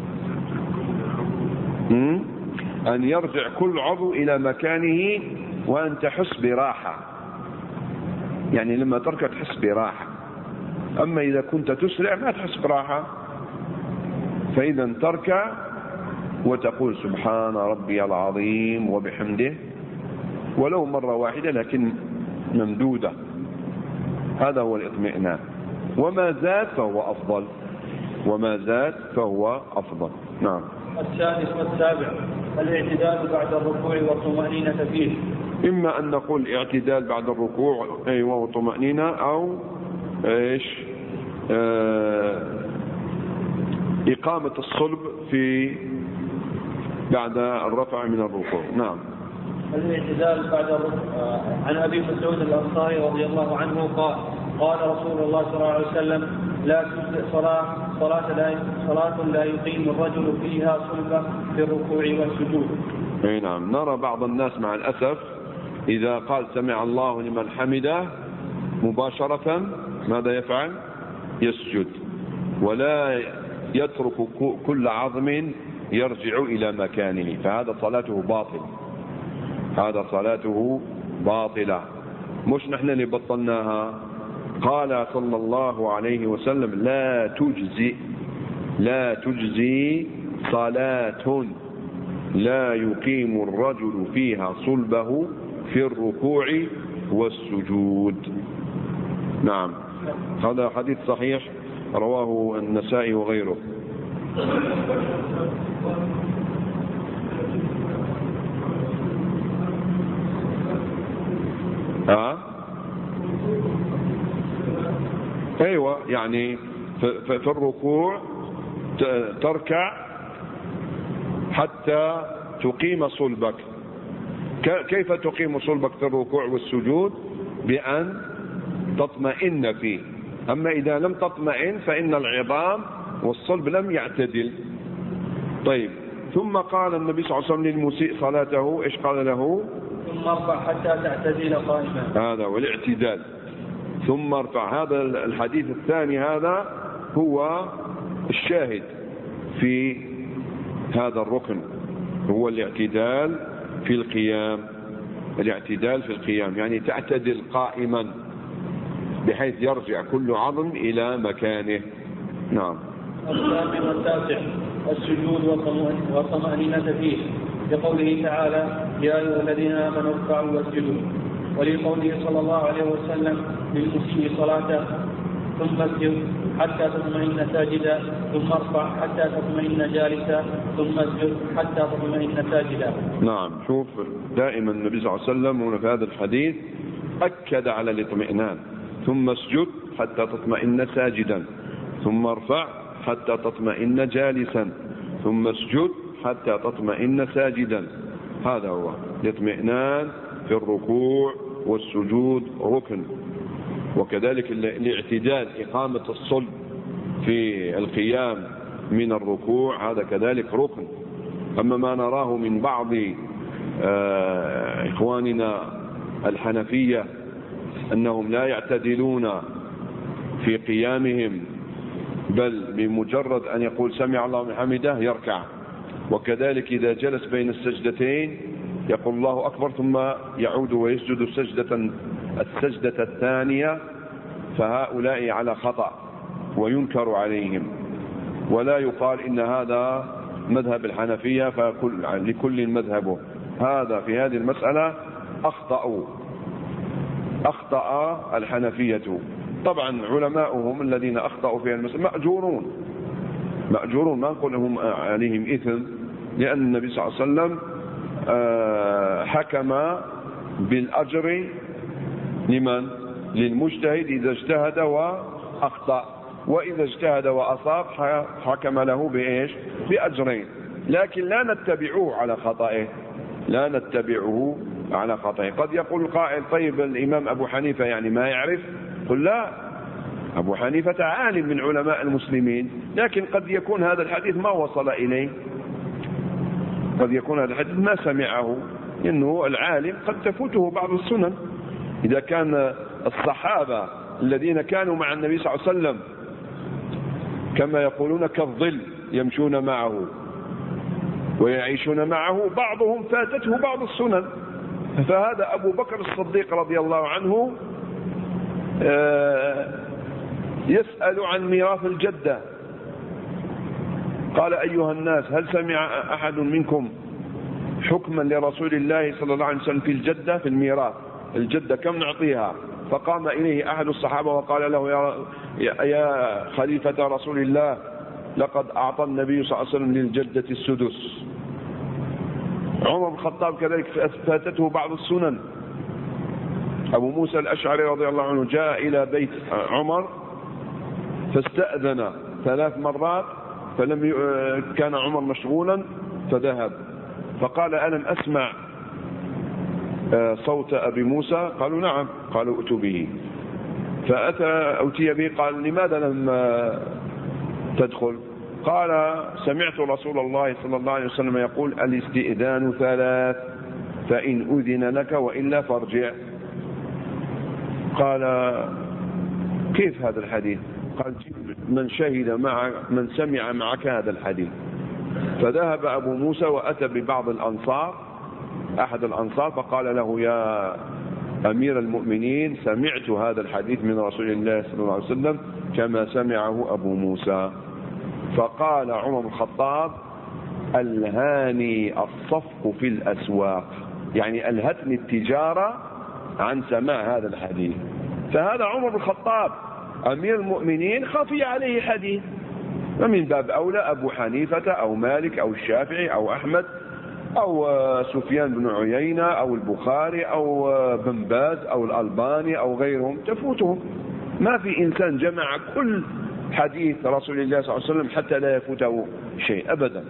أن يرجع كل عضو إلى مكانه وأن تحس براحة، يعني لما تركع تحس براحة. أما إذا كنت تسرع ما تحس براحة. فإذا تركع وتقول سبحان ربي العظيم وبحمده ولو مرة واحدة لكن ممدودة، هذا هو الاطمئنان. وما زاد فهو أفضل. نعم. السادس والسابع الاعتدال بعد الركوع والطمأنينة فيه، إما أن نقول اعتدال بعد الركوع والطمأنينة، أو إيش إقامة الصلب بعد الرفع من الركوع. نعم. الاعتدال بعد الركوع. عن أبي مسعود الأنصاري رضي الله عنه قال رسول الله صلى الله عليه وسلم لا تجزئ صلاة لا يقيم الرجل فيها صلبة في الركوع والسجود. اي نعم. نرى بعض الناس مع الأسف إذا قال سمع الله لمن حمده مباشرة ماذا يفعل؟ يسجد، ولا يترك كل عظم يرجع إلى مكانه، فهذا صلاته باطلة. مش نحن اللي بطلناها. قال صلى الله عليه وسلم لا تجزي صلاة لا يقيم الرجل فيها صلبه في الركوع والسجود. نعم. هذا حديث صحيح رواه النسائي وغيره. ايوه، يعني في الركوع تركع حتى تقيم صلبك. كيف تقيم صلبك في الركوع والسجود؟ بأن تطمئن فيه. أما إذا لم تطمئن فإن العظام والصلب لم يعتدل. طيب، ثم قال النبي صلى الله عليه وسلم للمسيء صلاته ايش قال له؟ ثم ارفع حتى تعتدل قائما. هذا والاعتدال. ثم ارفع. هذا الحديث الثاني هذا هو الشاهد في هذا الركن، هو الاعتدال في القيام. يعني تعتدل قائما بحيث يرجع كل عظم إلى مكانه. نعم. الثامن والتاسع السجود والطمأنينة فيه، لقوله تعالى يا أيها الذين آمنوا اركعوا واسجدوا، ولقوله صلى الله عليه وسلم للمسيء صلاته ثم اسجد حتى تطمئن ساجدا، ثم ارفع حتى تطمئن جالسا، ثم اسجد حتى تطمئن ساجدا. نعم. شوف، دائما النبي صلى الله عليه وسلم هنا في هذا الحديث أكد على الاطمئنان. ثم اسجد حتى تطمئن ساجدا، ثم ارفع حتى تطمئن جالسا، ثم اسجد حتى تطمئن ساجدا، هذا هو الاطمئنان في الركوع والسجود ركن. وكذلك الاعتدال، إقامة الصلب في القيام من الركوع، هذا كذلك ركن. أما ما نراه من بعض إخواننا الحنفية أنهم لا يعتدلون في قيامهم، بل بمجرد أن يقول سمع الله من حمده يركع، وكذلك إذا جلس بين السجدتين يقول الله أكبر ثم يعود ويسجد السجدة الثانية، فهؤلاء على خطأ وينكر عليهم، ولا يقال إن هذا مذهب الحنفية لكل مذهبه. هذا في هذه المسألة أخطأ الحنفية. طبعا علماؤهم الذين أخطأوا في المسألة مأجورون، ما نقول لهم عليهم إثم، لأن النبي صلى الله عليه وسلم حكم بالأجر لمن؟ للمجتهد إذا اجتهد وأخطأ، وإذا اجتهد وأصاب حكم له بإيش؟ بأجرين. لكن لا نتبعه على خطئه. قد يقول القائل طيب الإمام أبو حنيفة يعني ما يعرف؟ قل لا، أبو حنيفة عالم من علماء المسلمين، لكن قد يكون هذا الحديث ما وصل إليه، قد يكون هذا الحديث ما سمعه، لأنه العالم قد تفوته بعض السنن. إذا كان الصحابة الذين كانوا مع النبي صلى الله عليه وسلم كما يقولون كالظل يمشون معه ويعيشون معه، بعضهم فاتته بعض السنن. فهذا أبو بكر الصديق رضي الله عنه يسأل عن ميراث الجدة، قال أيها الناس هل سمع أحد منكم حكما لرسول الله صلى الله عليه وسلم في الجدة، في الميراث، الجدة كم نعطيها؟ فقام إليه أحد الصحابة وقال له يا خليفة رسول الله لقد أعطى النبي صلى الله عليه وسلم للجدة السدس. عمر بن الخطاب كذلك فاتته بعض السنن. أبو موسى الأشعري رضي الله عنه جاء إلى بيت عمر فاستأذن 3 مرات، كان عمر مشغولا فذهب، فقال ألم أسمع صوت أبي موسى؟ قالوا نعم. قالوا ائتوا به. أتي به، قال لماذا لم تدخل؟ قال سمعت رسول الله صلى الله عليه وسلم يقول الاستئذان 3، فإن أذن لك وإلا فارجع. قال كيف هذا الحديث؟ قال من شهد معك، من سمع معك هذا الحديث. فذهب أبو موسى وأتى ببعض الأنصار، أحد الأنصار، فقال له يا أمير المؤمنين سمعت هذا الحديث من رسول الله صلى الله عليه وسلم كما سمعه أبو موسى. فقال عمر بن الخطاب ألهاني الصفق في الأسواق، يعني ألهتني التجارة عن سماع هذا الحديث. فهذا عمر بن الخطاب أمير المؤمنين خفي عليه حديث، ومن باب أولى أبو حنيفة أو مالك أو الشافعي أو أحمد أو سفيان بن عيينة أو البخاري أو بن باز أو الألباني أو غيرهم تفوتهم. ما في إنسان جمع كل حديث رسول الله صلى الله عليه وسلم حتى لا يفوته شيء أبدا.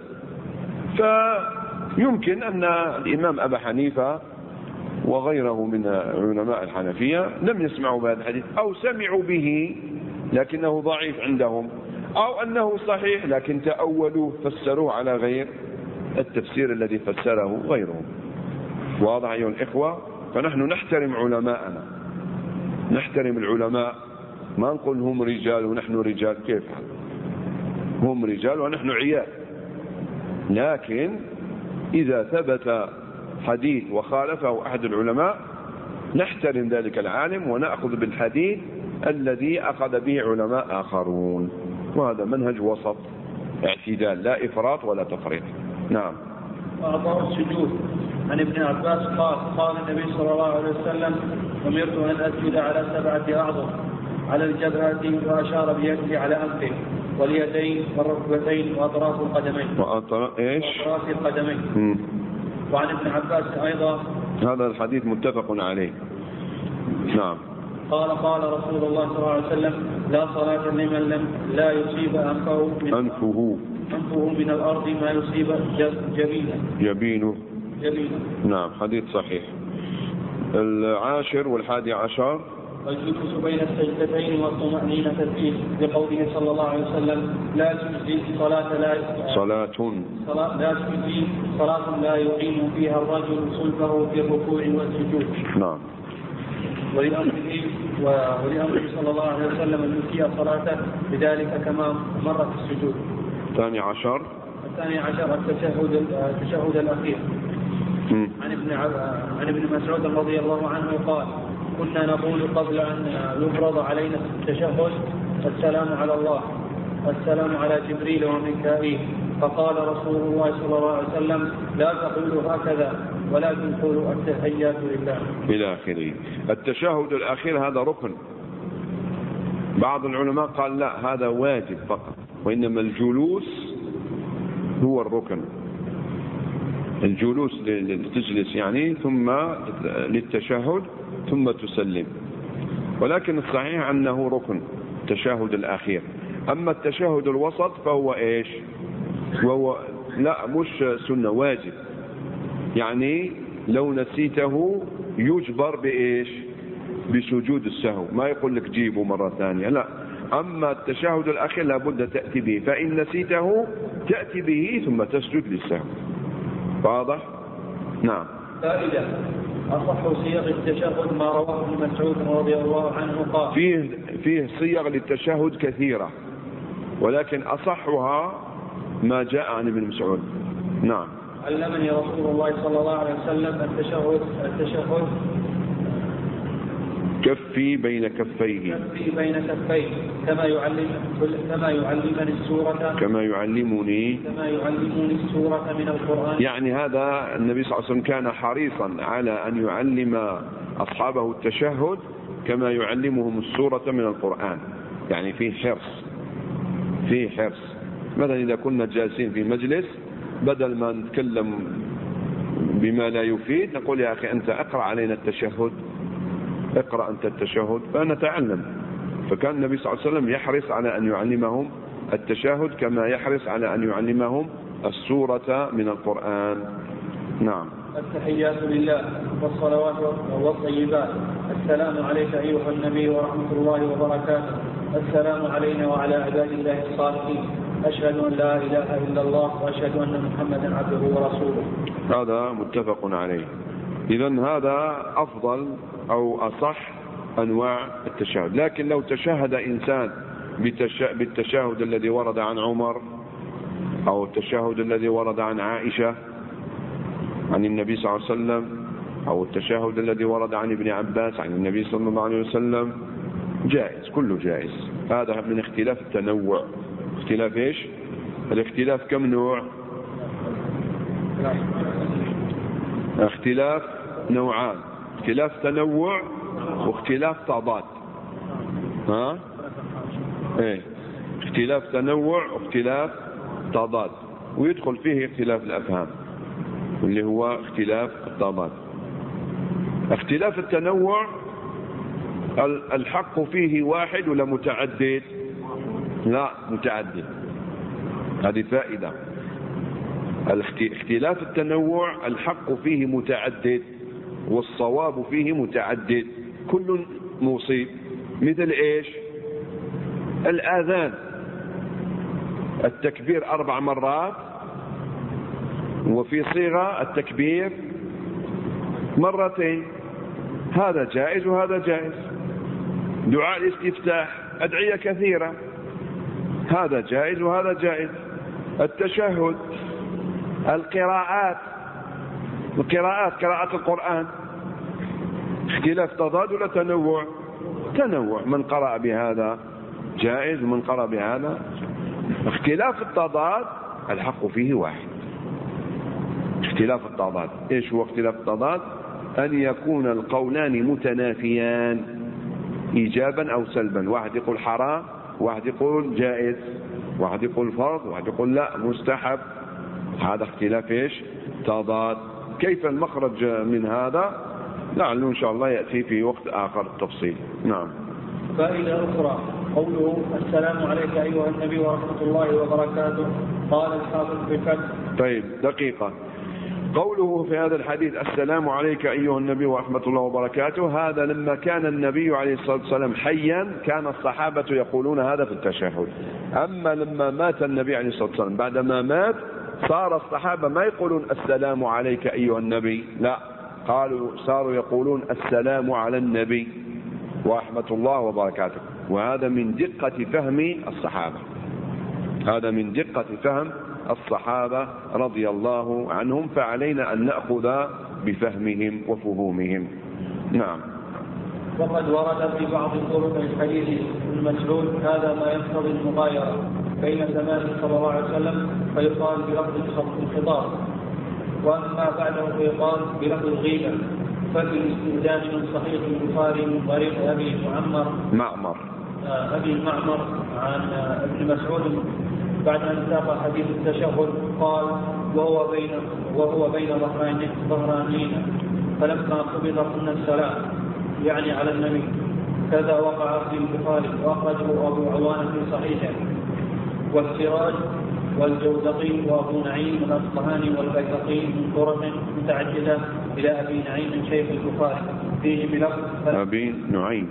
فيمكن أن الإمام أبا حنيفة وغيره من علماء الحنفية لم يسمعوا بهذا الحديث، أو سمعوا به لكنه ضعيف عندهم، أو أنه صحيح لكن تأولوا فسروه على غير التفسير الذي فسره غيرهم. واضح أيها الإخوة؟ فنحن نحترم علماءنا، نحترم العلماء، ما نقول هم رجال ونحن رجال، كيف؟ هم رجال ونحن عيال. لكن إذا ثبت حديث وخالفه أحد العلماء نحترم ذلك العالم ونأخذ بالحديث الذي أخذ به علماء آخرون، وهذا منهج وسط اعتدال، لا إفراط ولا تفريط. نعم. أعطاه السجود. عن ابن عباس قال النبي صلى الله عليه وسلم أمرت أن أسجد على 7 أعظم، على الجبهة، وأشار بيده على أنفه واليدين والركبتين وأطراف القدمين. وأطراف القدمين. وعن ابن عباس أيضا هذا الحديث متفق عليه. نعم. قال رسول الله صلى الله عليه وسلم لا صلاة لمن لا يصيب أنفه من الأرض ما يصيب جبينه. جميلا. نعم حديث صحيح. 10 الجلوس بين السجدتين والطمأنينة فيه، بقوله صلى الله عليه وسلم: لا تجزي صلاة لا تجزي صلاة لا يقيم فيها الرجل صلبه في الركوع والسجود. نعم. ولأمره صلى الله عليه وسلم أن يسيء صلاته بذلك كما مر في السجود. 12 التشهد الأخير. عن ابن مسعود رضي الله عنه قال: كنا نقول قبل أن يفرض علينا التشهد: السلام على الله، السلام على جبريل وميكائيل. فقال رسول الله صلى الله عليه وسلم: لا تقولوا هكذا، ولكن قولوا التحيات لله إلى آخره. التشهد الأخير هذا ركن. بعض العلماء قال لا، هذا واجب فقط، وإنما الجلوس هو الركن. الجلوس تجلس يعني ثم للتشهد ثم تسلم، ولكن الصحيح أنه ركن التشهد الأخير. أما التشهد الوسط فهو إيش؟ وهو لا مش سنة، واجب. يعني لو نسيته يجبر بإيش؟ بسجود السهو، ما يقول لك جيبه مرة ثانية، لا. أما التشهد الأخير لابد تأتي به، فإن نسيته تأتي به ثم تسجد للسهو. واضح؟ نعم. فائدة: أصح صيغ التشهد ما رواه ابن مسعود رضي الله عنه قال: فيه صيغ للتشهد كثيرة، ولكن أصحها ما جاء عن ابن مسعود. نعم. علمني رسول الله صلى الله عليه وسلم التشهد كفي بين كفيه كما يعلمني السورة من القرآن. يعني هذا النبي صلى الله عليه وسلم كان حريصا على أن يعلم أصحابه التشهد كما يعلمهم السورة من القرآن، يعني فيه حرص. مثلا إذا كنا جالسين في مجلس، بدل ما نتكلم بما لا يفيد نقول: يا أخي أنت أقرأ علينا التشهد، اقرأ أنت التشهد فنتعلم. فكان النبي صلى الله عليه وسلم يحرص على أن يعلمهم التشهد كما يحرص على أن يعلمهم السورة من القرآن. نعم. التحيات لله والصلوات والطيبات: السلام عليك أيها النبي ورحمة الله وبركاته، السلام علينا وعلى عباد الله الصالحين، أشهد أن لا إله إلا الله وأشهد أن محمدا عبده ورسوله. هذا متفق عليه. إذن هذا أفضل أو أصح أنواع التشهد. لكن لو تشهد إنسان بالتشهد الذي ورد عن عمر، أو التشهد الذي ورد عن عائشة عن النبي صلى الله عليه وسلم، أو التشهد الذي ورد عن ابن عباس عن النبي صلى الله عليه وسلم، جائز، كله جائز. هذا من اختلاف التنوع. اختلاف إيش؟ الاختلاف كم نوع؟ اختلاف نوعان: اختلاف تنوع واختلاف تضاد. ايه، اختلاف تنوع واختلاف تضاد، ويدخل فيه اختلاف الأفهام اللي هو اختلاف التضاد. اختلاف التنوع الحق فيه واحد ولا متعدد؟ لا، متعدد. هذه فائدة. اختلاف التنوع الحق فيه متعدد والصواب فيه متعدد، كل مصيب. مثل ايش؟ الآذان، التكبير 4 مرات، وفي صيغة التكبير 2 مرتين، هذا جائز وهذا جائز. دعاء الاستفتاح أدعية كثيرة، هذا جائز وهذا جائز. التشهد، القراءات، قراءة القرآن، اختلاف تضاد ولا تنوع؟ تنوع، من قرأ بهذا جائز ومن قرأ بهذا. اختلاف التضاد الحق فيه واحد. اختلاف التضاد ايش هو اختلاف التضاد؟ أن يكون القولان متنافيان إيجابا أو سلبا، واحد يقول حرام، واحد يقول جائز، واحد يقول فرض، واحد يقول لا مستحب. هذا اختلاف ايش؟ تضاد. كيف المخرج من هذا؟ لعله إن شاء الله يأتي في وقت آخر التفصيل. نعم. فائدة أخرى: قوله السلام عليك أيها النبي ورحمة الله وبركاته. قال الحافظ في الفتح. طيب، دقيقة. قوله في هذا الحديث السلام عليك أيها النبي ورحمة الله وبركاته، هذا لما كان النبي عليه الصلاة والسلام حيا كان الصحابة يقولون هذا في التشهد. أما لما مات النبي عليه الصلاة والسلام بعدما مات صار الصحابة ما يقولون السلام عليك أيها النبي، لا، صاروا يقولون السلام على النبي ورحمة الله وبركاته. وهذا من دقة فهم الصحابة، هذا من دقة فهم الصحابة رضي الله عنهم، فعلينا أن نأخذ بفهمهم وفهومهم. نعم. وقد ورد في بعض طرق الحديث ابن مسعود هذا ما يقتضي المغايرة بين زمان صلى الله عليه وسلم فيقال بلفظ الخطاب، وأما بعده فيقال بلفظ الغيبة. ففي الاستئذان من صحيح البخاري من طريق أبي معمر عن ابن مسعود بعد أن ساق حديث التشهد قال وهو بين ظهرانين فلما قبض قلنا السلام يعني على النبي. كذا وقع في البخاري وأخرجه أبو عوانة في صحيحه، والسراج والجوزقي وأبو نعيم الأصبهاني والبيهقي من طرق متعددة إلى أبي نعيم شيخ البخاري فيه بلفظ أبي نعيم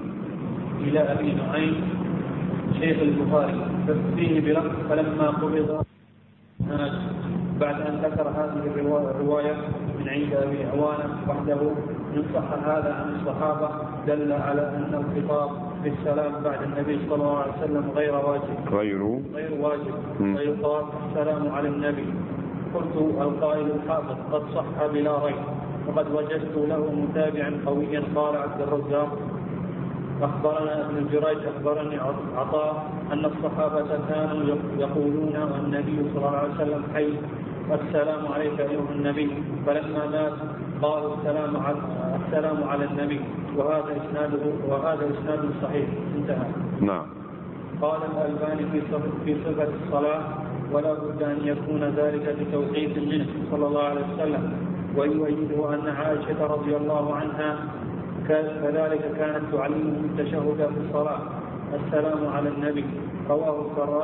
شيخ البخاري فيه بلفظ فلما قبض. بعد أن ذكر هذه الرواية من عند أبي عوانة وحده إن صح هذا عن الصحابة دل على أن الخطاب بالسلام بعد النبي صلى الله عليه وسلم غير واجب فيقال السلام على النبي. قلت القائل الحافظ قد صح بلا ريب، وقد وجدت له متابعا قويا. قال عبد الرزاق أخبرنا ابن جريج أخبرني عطاء أن الصحابة كانوا يقولون والنبي صلى الله عليه وسلم حي السلام عليك أيها النبي، فلما مات قالوا السلام على النبي، وهذا إسناد صحيح. انتهى. نعم. قال الألباني في صفة الصلاة ولا بد أن يكون ذلك بتوقيف منه صلى الله عليه وسلم، ويؤيده أن عائشة رضي الله عنها كذلك كانت تعلمه التشهد في الصلاة السلام على النبي. رواه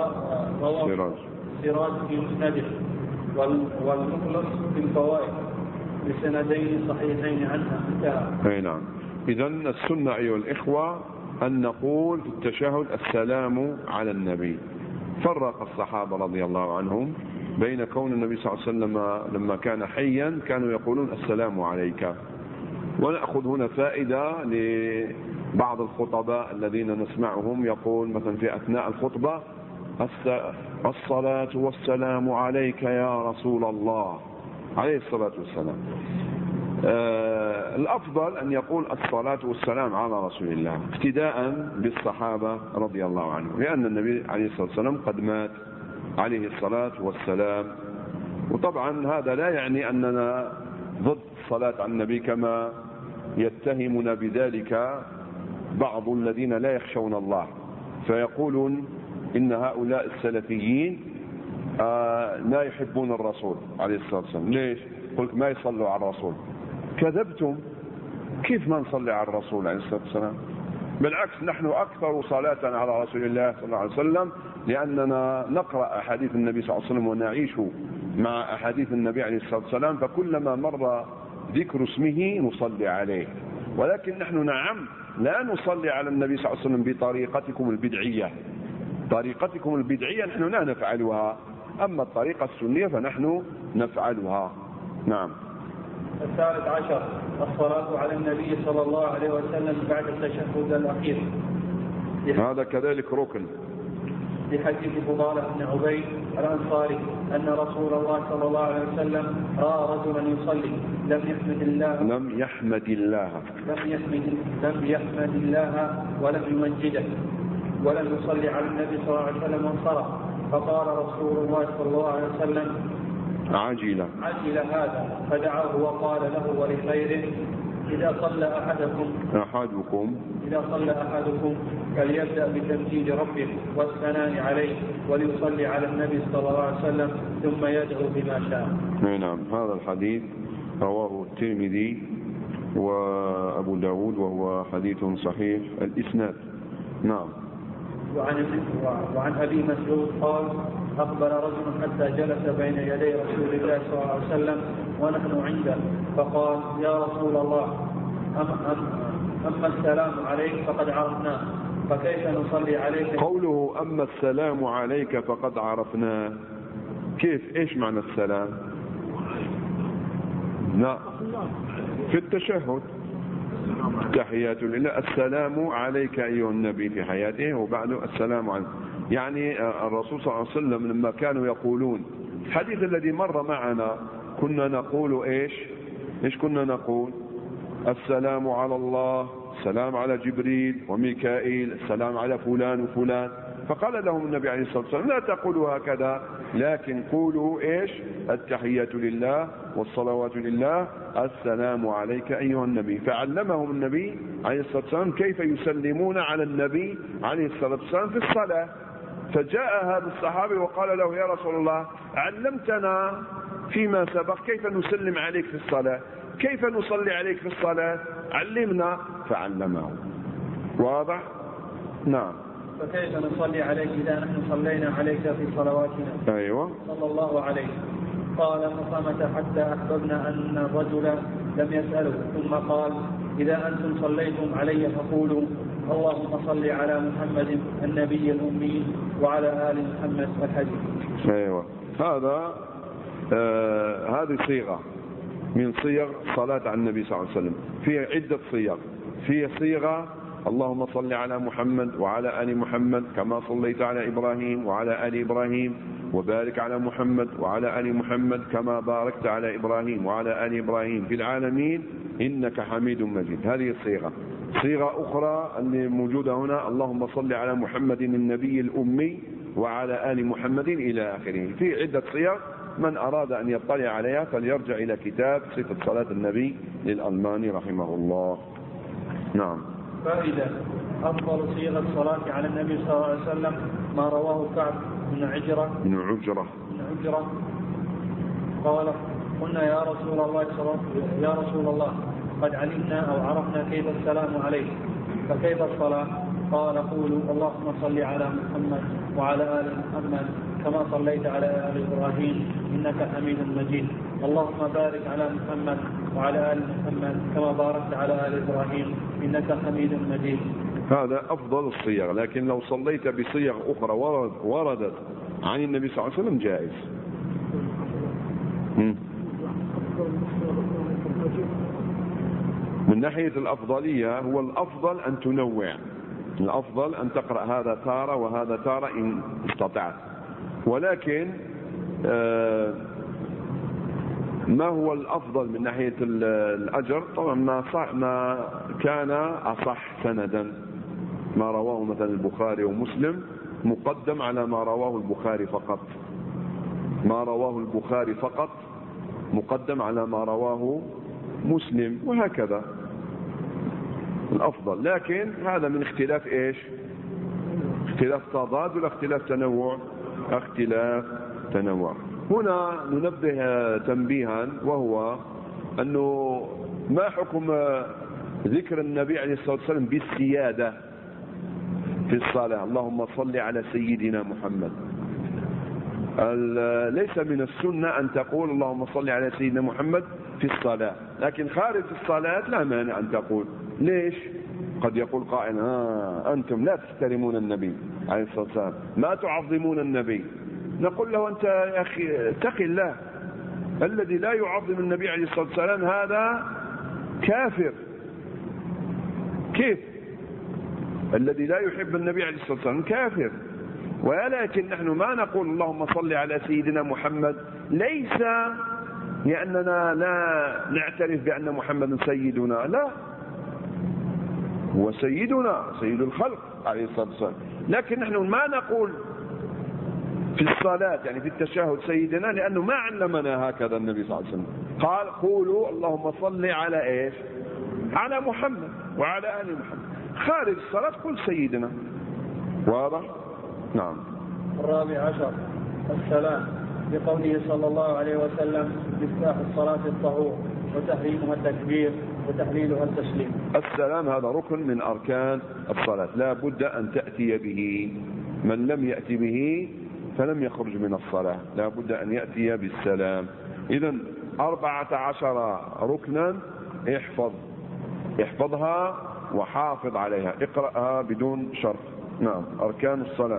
السراج في مسنده والمخلص في الفوائد بسندين صحيحين عنها. انتهى. نعم. إذن السنة أيها الإخوة أن نقول في التشهد السلام على النبي. فرق الصحابة رضي الله عنهم بين كون النبي صلى الله عليه وسلم لما كان حيا كانوا يقولون السلام عليك. ونأخذ هنا فائدة لبعض الخطباء الذين نسمعهم يقول مثلا في أثناء الخطبة الصلاة والسلام عليك يا رسول الله عليه الصلاة والسلام. الأفضل أن يقول الصلاة والسلام على رسول الله اقتداء بالصحابة رضي الله عنهم، لأن النبي عليه الصلاة والسلام قد مات عليه الصلاة والسلام. وطبعا هذا لا يعني أننا ضد الصلاة على النبي كما يتهمنا بذلك بعض الذين لا يخشون الله، فيقولون إن هؤلاء السلفيين لا يحبون الرسول عليه الصلاة والسلام. ليش؟ قلت ما يصلوا على الرسول. كذبتم، كيف ما نصلي على الرسول عليه الصلاة والسلام؟ بالعكس نحن أكثر صلاة على رسول الله صلى الله عليه وسلم، لأننا نقرأ أحاديث النبي صلى الله عليه وسلم ونعيش مع أحاديث النبي عليه الصلاة والسلام، فكلما مر ذكر اسمه نصلي عليه. ولكن نحن نعم لا نصلي على النبي صلى الله عليه وسلم بطريقتكم البدعية. طريقتكم البدعية نحن لا نفعلها، أما الطريقة السنية فنحن نفعلها. نعم. 13 الصلاة على النبي صلى الله عليه وسلم بعد التشهد الأخير. هذا كذلك ركن. لحديث فضالة بن عبيد الأنصاري أن رسول الله صلى الله عليه وسلم رأى رجلا يصلي لم يحمد الله ولم يمجده ولم يصلي على النبي صلى الله عليه وسلم وانصرف، فقال رسول الله صلى الله عليه وسلم عجل هذا، فدعاه وقال له ولغيره إذا صلى أحدكم فليبدأ بتمجيد ربه والثناء عليه وليصلي على النبي صلى الله عليه وسلم ثم يدعو بما شاء. نعم. هذا الحديث رواه الترمذي وأبو داود وهو حديث صحيح الإسناد. نعم. وعن أبي مسعود قال أقبل رجل حتى جلس بين يدي رسول الله صلى الله عليه وسلم ونحن عنده فقال يا رسول الله أما السلام عليك فقد عرفناه فكيف نصلي عليك؟ قوله أما السلام عليك فقد عرفناه، كيف؟ إيش معنى السلام؟ لا في التشهد تحيات لله، السلام عليك أيها النبي في حياته وبعد السلام عليك. يعني الرسول صلى الله عليه وسلم لما كانوا يقولون الحديث الذي مر معنا كنا نقول إيش كنا نقول؟ السلام على الله، السلام على جبريل وميكائيل، السلام على فلان وفلان. فقال لهم النبي عليه الصلاة والسلام لا تقولوا هكذا، لكن قولوا إيش؟ التحيات لله والصلوات لله، السلام عليك أيها النبي. فعلمهم النبي عليه الصلاة والسلام كيف يسلمون على النبي عليه الصلاة والسلام في الصلاة. فجاء هذا الصحابي وقال له يا رسول الله علمتنا فيما سبق كيف نسلم عليك في الصلاة، كيف نصلي عليك في الصلاة، علمنا. فعلمه. واضح؟ نعم. فكيف نصلي عليك إذا نحن صلينا عليك في صلواتنا؟ أيوة. صلى الله عليه. قال فصمت حتى أحببنا أن الرجل لم يسأله، ثم قال إذا أنتم صليتم علي فقولوا اللهم صل على محمد النبي الأمي وعلى آل محمد الحديث. أيوة. هذه صيغة من صيغ صلاة على النبي صلى الله عليه وسلم، في عدة صيغ. في صيغة اللهم صل على محمد وعلى آل محمد كما صليت على إبراهيم وعلى آل إبراهيم وبارك على محمد وعلى آل محمد كما باركت على إبراهيم وعلى آل إبراهيم في العالمين إنك حميد مجيد. هذه الصيغة. صيغة أخرى اللي موجودة هنا اللهم صل على محمد النبي الأمي وعلى آل محمد إلى آخره. في عدة صيغ، من أراد أن يطلع عليها فليرجع إلى كتاب صفة صلاة النبي للألماني رحمه الله. نعم. فائدة: أفضل صيغة الصلاة على النبي صلى الله عليه وسلم ما رواه كعب بن عجرة قال قلنا يا رسول الله قد علمنا أو عرفنا كيف السلام عليك فكيف الصلاة؟ قال قولوا اللهم صل على محمد وعلى آل محمد كما صليت على آل إبراهيم إنك حميد مجيد، اللهم بارك على محمد وعلى آل محمد كما باركت على آل إبراهيم إنك حميد مجيد. هذا أفضل الصيغ، لكن لو صليت بصيغ أخرى وردت عن النبي صلى الله عليه وسلم جائز. من ناحية الأفضلية هو الأفضل أن تنوع، الأفضل أن تقرأ هذا تارة وهذا تارة إن استطعت، ولكن ما هو الأفضل من ناحية الأجر؟ طبعا ما كان أصح سندا، ما رواه مثلا البخاري ومسلم مقدم على ما رواه البخاري فقط، ما رواه البخاري فقط مقدم على ما رواه مسلم، وهكذا الأفضل. لكن هذا من اختلاف إيش؟ اختلاف تضاد ولا اختلاف تنوع؟ اختلاف تنوع. هنا ننبه تنبيها، وهو أنه ما حكم ذكر النبي عليه الصلاة والسلام بالسيادة في الصلاة؟ اللهم صل على سيدنا محمد. ليس من السنة أن تقول اللهم صل على سيدنا محمد في الصلاة، لكن خارج الصلاة لا مانع أن تقول. ليش؟ قد يقول قائل أنتم لا تحترمون النبي عليه الصلاة والسلام، ما تعظمون النبي. نقول له أنت يا أخي اتق الله، الذي لا يعظم النبي عليه الصلاة والسلام هذا كافر. كيف؟ الذي لا يحب النبي عليه الصلاة والسلام كافر. ولكن نحن ما نقول اللهم صل على سيدنا محمد ليس لأننا لا نعترف بأن محمد سيدنا، لا، هو سيدنا سيد الخلق عليه الصلاة والسلام، لكن نحن ما نقول في الصلاة يعني في التشهد سيدنا، لأنه ما علمنا هكذا النبي صلى الله عليه وسلم. قال قولوا اللهم صل على إيش؟ على محمد وعلى آل محمد. خارج الصلاة قل سيدنا. واضح؟ نعم. الرابع عشر السلام، بقوله صلى الله عليه وسلم مفتاح الصلاة الطهور وتحريمها التكبير وتحليلها التسليم. السلام هذا ركن من أركان الصلاة، لا بد أن تأتي به. من لم يأتي به فلم يخرج من الصلاة، لا بد أن يأتي بالسلام. إذن 14 ركنا، احفظها وحافظ عليها، اقرأها بدون شرط. نعم. أركان الصلاة: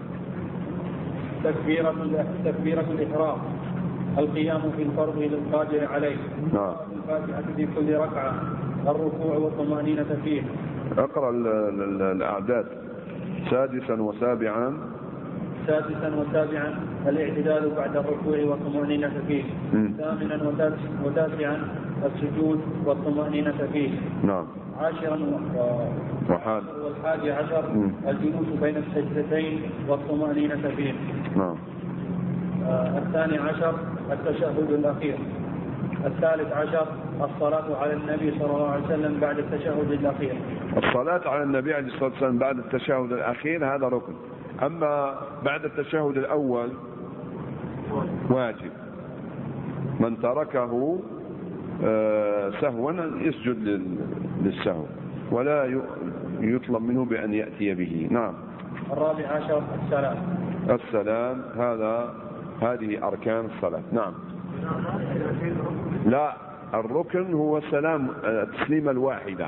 تكبيرة الإحرام، القيام في الفرض للقادر عليه، نعم. الفاتحة في كل ركعة، الركوع والطمأنينة فيه. اقرأ الأعداد: سادسا وسابعا الاعتدال بعد الركوع والطمأنينة فيه. ثامنا وتاسعا السجود والطمأنينة فيه. نعم. عاشرا والحادي عشر الجلوس بين السجدتين والطمأنينة فيه. نعم. 12 التشهد الأخير. 13 الصلاة على النبي صلى الله عليه وسلم بعد التشهد الأخير. الصلاة على النبي عليه الصلاة والسلام بعد التشهد الأخير هذا ركن، أما بعد التشهد الأول واجب. من تركه سهوا يسجد للسهو، ولا يطلب منه بأن يأتي به. نعم. 14 السلام هذه أركان الصلاة. نعم. لا، الركن هو السلام، التسليمة الواحدة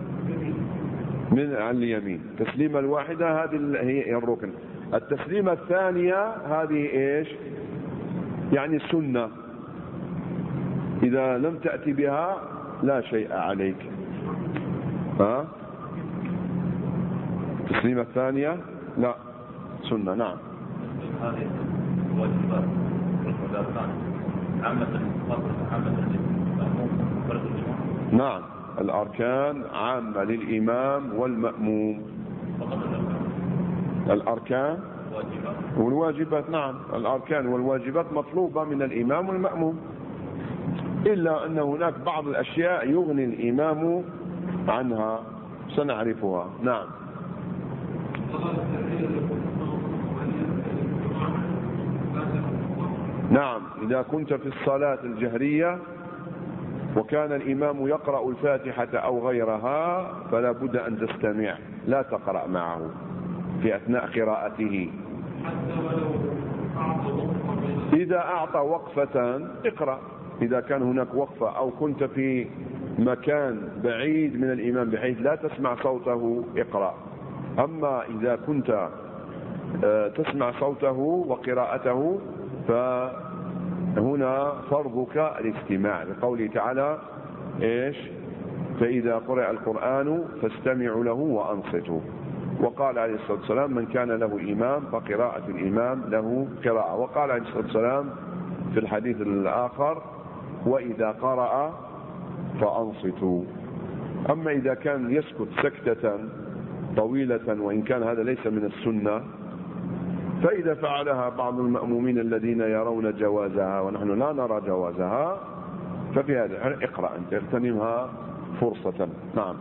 من عن اليمين، التسليمة الواحدة هذه هي الركن. التسليمة الثانية هذه ايش؟ يعني السنة، إذا لم تأتي بها لا شيء عليك. التسليمة الثانية لا، سنة. نعم. هذه الواجبات والأركان عامة نعم، الأركان عامة للإمام والمأموم. الأركان والواجبات، نعم، الأركان والواجبات مطلوبة من الإمام والمأموم، إلا أن هناك بعض الأشياء يغني الإمام عنها سنعرفها. نعم. نعم، إذا كنت في الصلاة الجهرية وكان الإمام يقرأ الفاتحة أو غيرها فلا بد أن تستمع، لا تقرأ معه في أثناء قراءته. إذا أعطى وقفة اقرأ، إذا كان هناك وقفة أو كنت في مكان بعيد من الإمام بحيث لا تسمع صوته اقرأ. أما إذا كنت تسمع صوته وقراءته فهنا فرضك الاستماع، لقوله تعالى إيش؟ فإذا قرأ القرآن فاستمعوا له وأنصتوا. وقال عليه الصلاة والسلام: من كان له إمام فقراءة الإمام له قراءة. وقال عليه الصلاة والسلام في الحديث الآخر: وإذا قرأ فأنصتوا. أما إذا كان يسكت سكتة طويلة وإن كان هذا ليس من السنة، فإذا فعلها بعض المأمومين الذين يرون جوازها ونحن لا نرى جوازها، ففي هذا اقرأ أنت، اغتنمها فرصة. نعم.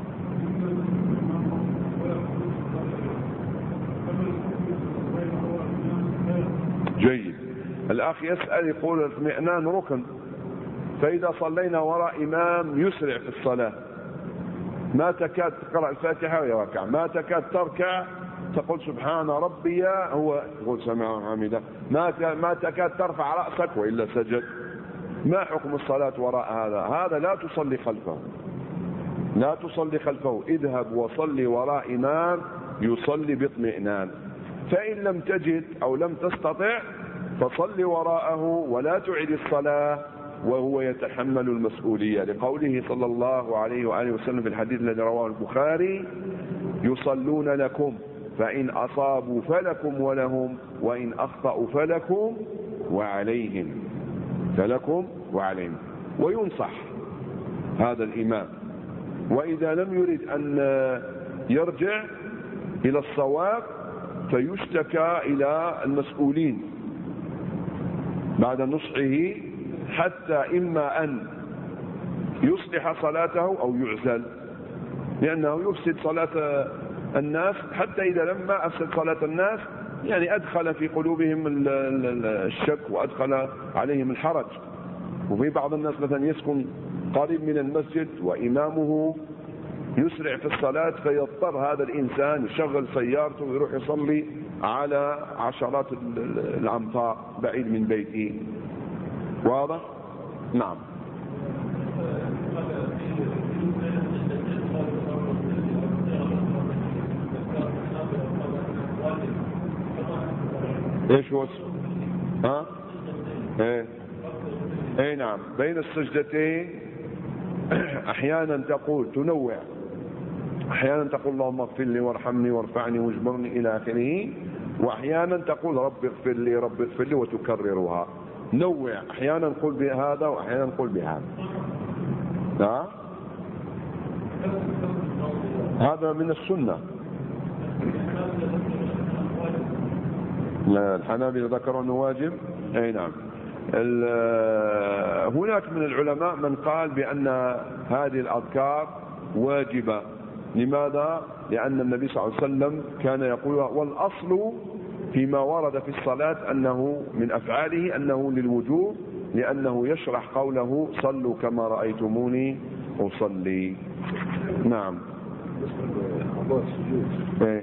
جيد. الأخ يسأل يقول: الاطمئنان ركن، فإذا صلينا وراء إمام يسرع في الصلاة، ما تكاد تقرأ الفاتحة ويركع، ما تكاد تركع تقول سبحان ربي، هو يقول سمع حميدا، ما تكاد ترفع رأسك وإلا سجد. ما حكم الصلاة وراء هذا؟ هذا لا تصلي خلفه، لا تصلي خلفه، اذهب وصلي وراء إمام يصلي باطمئنان. فإن لم تجد أو لم تستطع فصلي وراءه ولا تعد الصلاة وهو يتحمل المسؤولية، لقوله صلى الله عليه وآله وسلم في الحديث الذي رواه البخاري: يصلون لكم فإن أصابوا فلكم ولهم وإن أخطأوا فلكم وعليهم، فلكم وعليهم. وينصح هذا الإمام، وإذا لم يرد أن يرجع إلى الصواب فيشتكى إلى المسؤولين بعد نصحه، حتى إما أن يصلح صلاته أو يعزل، لأنه يفسد صلاة الناس. حتى إذا لما أفسد صلاة الناس يعني أدخل في قلوبهم الشك وأدخل عليهم الحرج. وفي بعض الناس مثلا يسكن قريب من المسجد وإمامه يسرع في الصلاة، فيضطر هذا الإنسان يشغل سيارته ويروح يصلي على عشرات الأمتار بعيد من بيته. واضح؟ نعم. ايش هو؟ ها؟ ايه نعم، بين السجدتين احيانا تقول تنوع، احيانا تقول اللهم اغفر لي وارحمني وارفعني واجبرني الى اخره، واحيانا تقول رب اغفر لي رب اغفر لي وتكررها. نوع، احيانا قل بهذا واحيانا قل بهذا. هذا من السنة. لا، الحنابلة ذكروا انه واجب. اي نعم. هناك من العلماء من قال بأن هذه الأذكار واجبة. لماذا؟ لأن النبي صلى الله عليه وسلم كان يقول، والأصل فيما ورد في الصلاة أنه من أفعاله أنه للوجوب، لأنه يشرح قوله صلوا كما رأيتموني أصلي. نعم. ايه.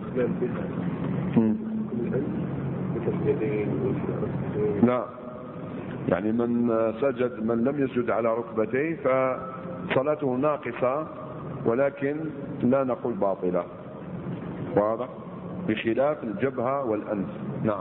لا، يعني من سجد، من لم يسجد على ركبتيه فصلاته ناقصة، ولكن لا نقول باطلة. واضح؟ بخلاف الجبهة والأنف. نعم.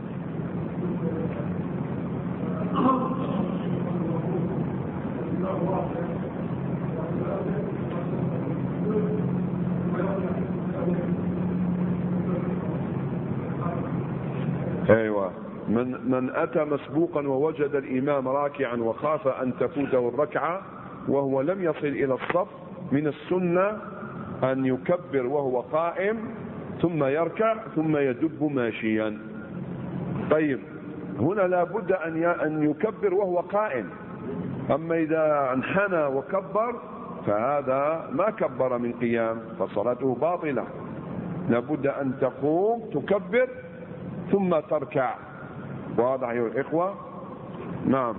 ايوه، من اتى مسبوقا ووجد الامام راكعا وخاف ان تفوته الركعه وهو لم يصل الى الصف، من السنه ان يكبر وهو قائم ثم يركع ثم يدب ماشيا. طيب، هنا لا بد ان يكبر وهو قائم، اما اذا انحنى وكبر فهذا ما كبر من قيام فصلاته باطله. لا بد ان تقوم تكبر ثم تركع. واضح يا الإخوة؟ نعم.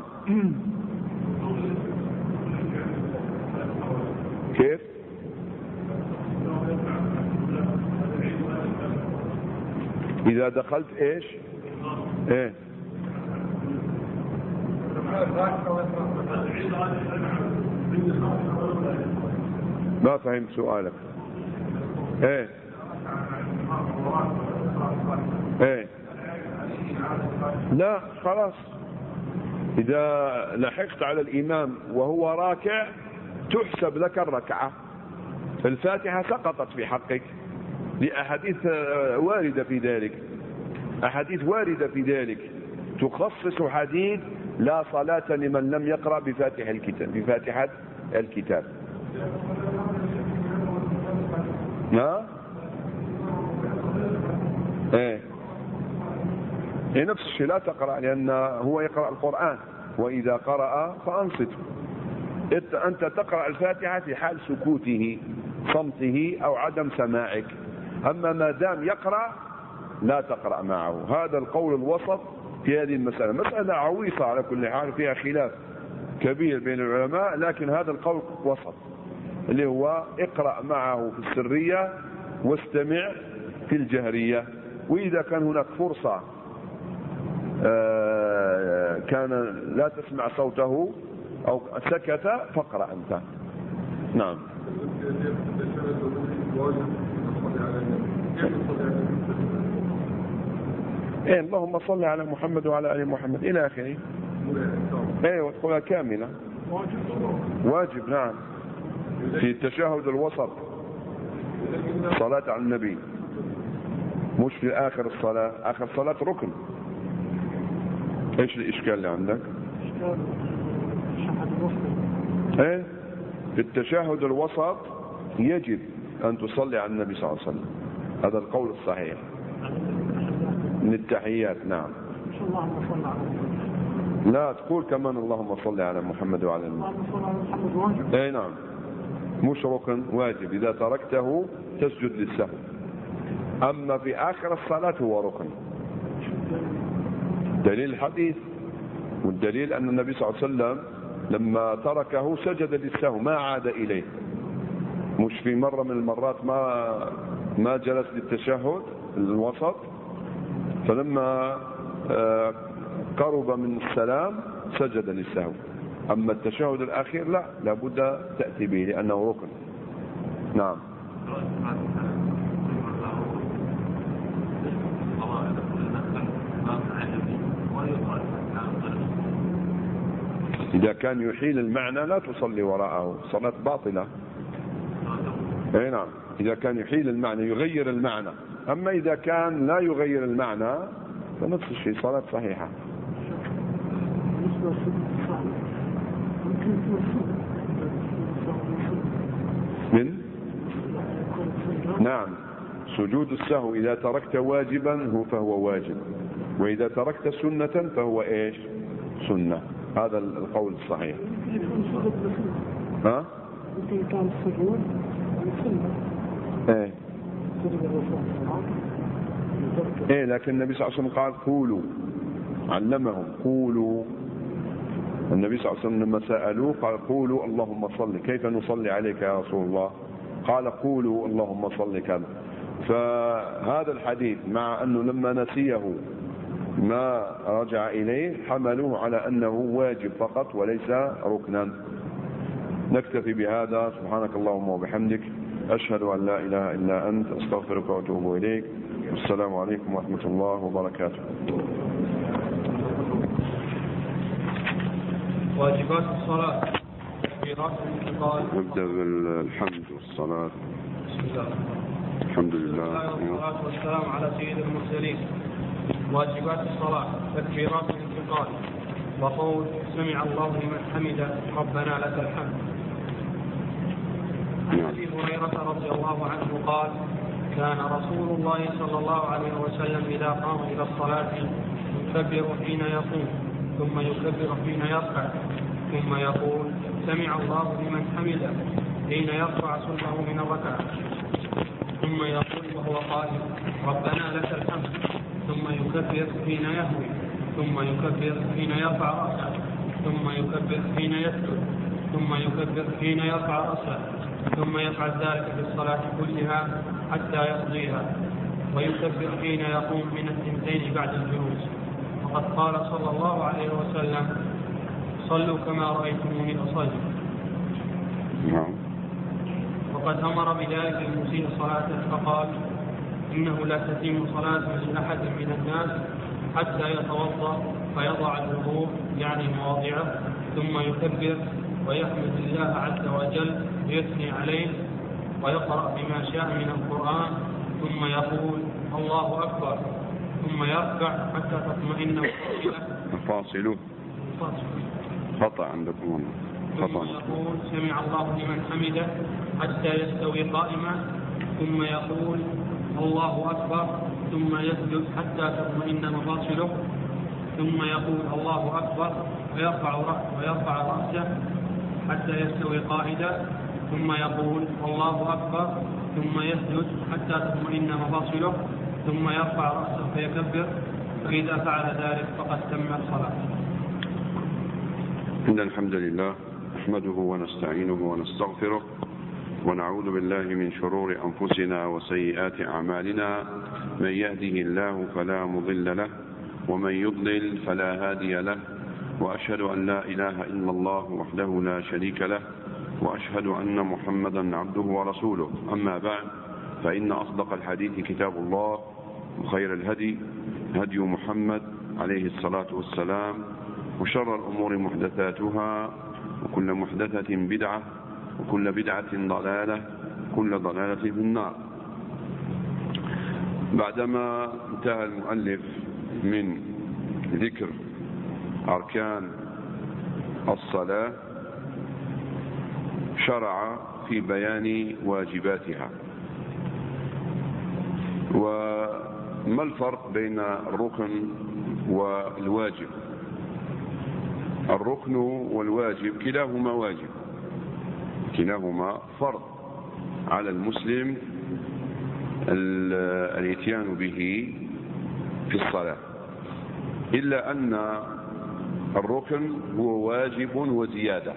كيف؟ إذا دخلت إيش؟ إيه؟ ما فهمت سؤالك. إيه؟ إيه؟ لا، خلاص، إذا لحقت على الإمام وهو راكع تحسب لك الركعة. الفاتحة سقطت في حقك لأحاديث واردة في ذلك، أحاديث واردة في ذلك تخصص حديث لا صلاة لمن لم يقرأ بفاتحة الكتاب. ها؟ ايه، نفس الشيء، لا تقرأ، لأن هو يقرأ القرآن، وإذا قرأ فأنصت. أنت تقرأ الفاتحة في حال سكوته، صمته أو عدم سماعك. أما ما دام يقرأ لا تقرأ معه. هذا القول الوسط في هذه المسألة. مسألة عويصة على كل حال، فيها خلاف كبير بين العلماء، لكن هذا القول وسط، اللي هو اقرأ معه في السرية واستمع في الجهرية. وإذا كان هناك فرصة كان لا تسمع صوته أو سكت فاقرأ أنت. نعم. إيه، اللهم صل على محمد وعلى آل محمد إلى آخره. إيه، وتقولها كاملة. واجب، نعم، في التشهد الوسط، صلاة على النبي، مش في آخر الصلاة. آخر الصلاة ركن. ايش الاشكال اللي عندك؟ ايه، في التشهد الوسط يجب ان تصلي على النبي صلى الله عليه وسلم، هذا القول الصحيح من التحيات. نعم. لا، تقول كمان اللهم صل على محمد وعلى ال محمد. اي نعم، مش ركن، واجب. اذا تركته تسجد للسهو، اما في اخر الصلاة هو ركن. دليل الحديث، والدليل أن النبي صلى الله عليه وسلم لما تركه سجد للسهو ما عاد إليه، مش في مرة من المرات ما جلس للتشهد الوسط، فلما قرب من السلام سجد للسهو. أما التشهد الأخير لا، لابد تأتي به لأنه ركن. نعم. إذا كان يحيل المعنى لا تصلي وراءه، صلاة باطلة. اي نعم، إذا كان يحيل المعنى يغير المعنى. أما إذا كان لا يغير المعنى فنفس الشيء، صلاة صحيحة. نعم، سجود السهو إذا تركت واجبا فهو واجب، وإذا تركت سنة فهو إيش؟ سنة. هذا القول الصحيح. ها؟ ايه لكن النبي صلى الله عليه وسلم قال قولوا، علمهم قولوا. النبي صلى الله عليه وسلم لما سألوه قال قولوا اللهم صل. كيف نصلي عليك يا رسول الله؟ قال قولوا اللهم صل كذا. فهذا الحديث مع أنه لما نسيه ما رجع إليه حملوه على أنه واجب فقط وليس ركنا. نكتفي بهذا. سبحانك اللهم وبحمدك، أشهد أن لا إله إلا أنت، أستغفرك وأتوب إليك. السلام عليكم ورحمة الله وبركاته. واجبات الصلاة. نبدأ بالحمد والصلاة. الحمد لله والصلاة والسلام على سيد المرسلين. واجبات الصلاة: تكبيرات الانتقال، وقول سمع الله لمن حمده ربنا لك الحمد. عن أبي هريرة رضي الله عنه قال: كان رسول الله صلى الله عليه وسلم إذا قام إلى الصلاة يكبر حين يقوم، ثم يكبر حين يركع، ثم يقول سمع الله لمن حمده حين يرفع صلبه من الركعة، ثم يقول وهو قائم ربنا لك الحمد، ثم يكبر حين يهوي، ثم يكبر حين يرفع رأسه، ثم يكبر حين يسجد، ثم يكبر حين يرفع رأسه، ثم يفعل ذلك في الصلاة كلها حتى يقضيها، ويكبر حين يقوم من الثنتين بعد الجلوس. وقد قال صلى الله عليه وسلم: صلوا كما رأيتموني أصلي. وقد أمر بذلك المسيء صلاته فقال: إنه لا تتم صلاة لأحد من الناس حتى يتوضأ فيضع الوضوء يعني مواضعه، ثم يكبر ويحمد الله عز وجل ويثني عليه ويقرأ بما شاء من القرآن، ثم يقول الله أكبر، ثم يركع حتى تطمئن فاصله خطأ عندكم. ثم يقول سمع الله لمن حمده حتى يستوي قائما، ثم يقول الله أكبر، ثم يسجد حتى تطمئن مفاصله، ثم يقول الله أكبر ويرفع رأسه حتى يستوي قائدا، ثم يقول الله أكبر، ثم يسجد حتى تطمئن مفاصله، ثم يرفع رأسه فيكبر. فإذا فعل ذلك فقد تم الصلاة. إن الحمد لله نحمده ونستعينه ونستغفره، ونعوذ بالله من شرور أنفسنا وسيئات أعمالنا. من يهده الله فلا مضل له، ومن يضلل فلا هادي له، وأشهد أن لا إله إلا الله وحده لا شريك له، وأشهد أن محمدا عبده ورسوله. أما بعد، فإن أصدق الحديث كتاب الله، وخير الهدي هدي محمد عليه الصلاة والسلام، وشر الأمور محدثاتها، وكل محدثة بدعة، وكل بدعة ضلالة، وكل ضلالة في النار. بعدما انتهى المؤلف من ذكر أركان الصلاة شرع في بيان واجباتها. وما الفرق بين الركن والواجب؟ الركن والواجب كلاهما واجب، كلاهما فرض على المسلم الاتيان به في الصلاة، إلا أن الركن هو واجب وزيادة،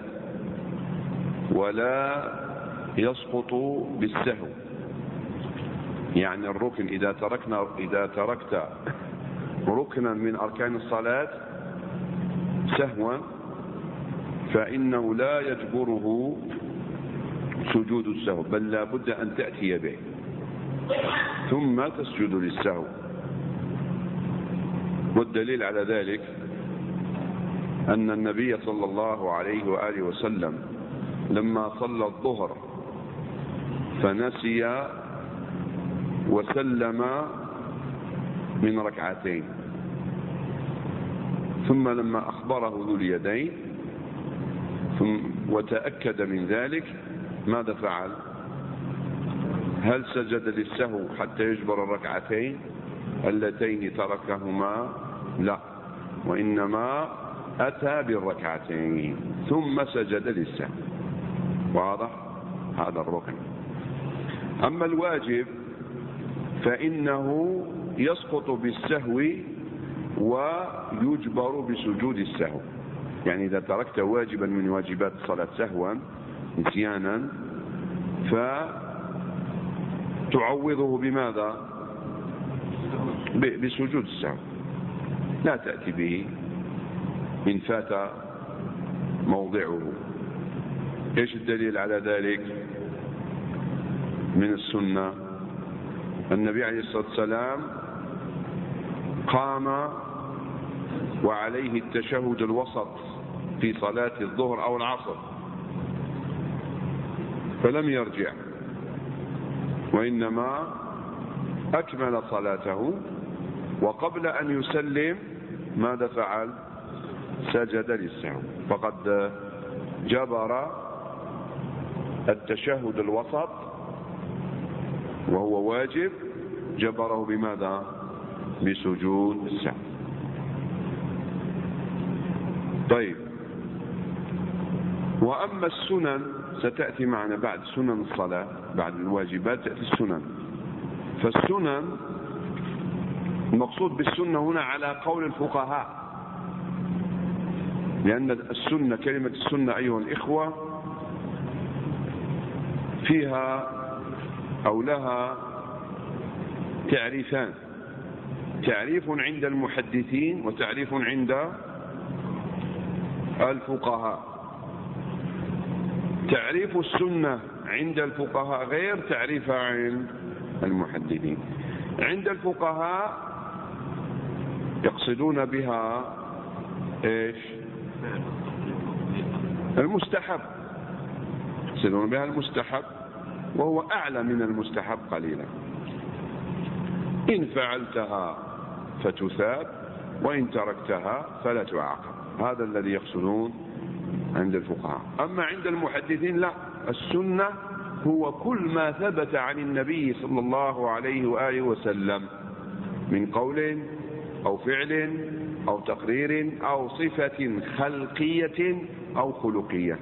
ولا يسقط بالسهو. يعني الركن إذا تركت ركنا من أركان الصلاة سهوا فإنه لا يجبره سجود السهو، بل لا بد أن تأتي به ثم تسجد للسهو. والدليل على ذلك أن النبي صلى الله عليه وآله وسلم لما صلى الظهر فنسي وسلم من ركعتين، ثم لما أخبره ذو اليدين وتأكد من ذلك ماذا فعل؟ هل سجد للسهو حتى يجبر الركعتين اللتين تركهما؟ لا، وإنما أتى بالركعتين ثم سجد للسهو. واضح؟ هذا الركن. أما الواجب فإنه يسقط بالسهو ويجبر بسجود السهو. يعني إذا تركت واجبا من واجبات الصلاة سهوا نسيانا فتعوضه بماذا؟ بسجود السهو، لا تأتي به إن فات موضعه. إيش الدليل على ذلك؟ من السنة النبي عليه الصلاة والسلام قام وعليه التشهد الوسط في صلاة الظهر أو العصر فلم يرجع، وإنما أكمل صلاته، وقبل أن يسلم ماذا فعل؟ سجد للسهو. فقد جبر التشهد الوسط وهو واجب، جبره بماذا؟ بسجود السهو. طيب، وأما السنن ستأتي معنا بعد سنن الصلاة، بعد الواجبات تأتي السنن. فالسنن المقصود بالسنة هنا على قول الفقهاء، لأن السنة كلمة السنة أيها الإخوة فيها أو لها تعريفان: تعريف عند المحدثين وتعريف عند الفقهاء. تعريف السنة عند الفقهاء غير تعريفها عند المحدثين. عند الفقهاء يقصدون بها ايش؟ المستحب، يقصدون بها المستحب، وهو أعلى من المستحب قليلا. إن فعلتها فتثاب، وإن تركتها فلا تعاقب. هذا الذي يقصدون عند الفقهاء. أما عند المحدثين لا، السنة هو كل ما ثبت عن النبي صلى الله عليه وآله وسلم من قول أو فعل أو تقرير أو صفة خلقية أو خلقية.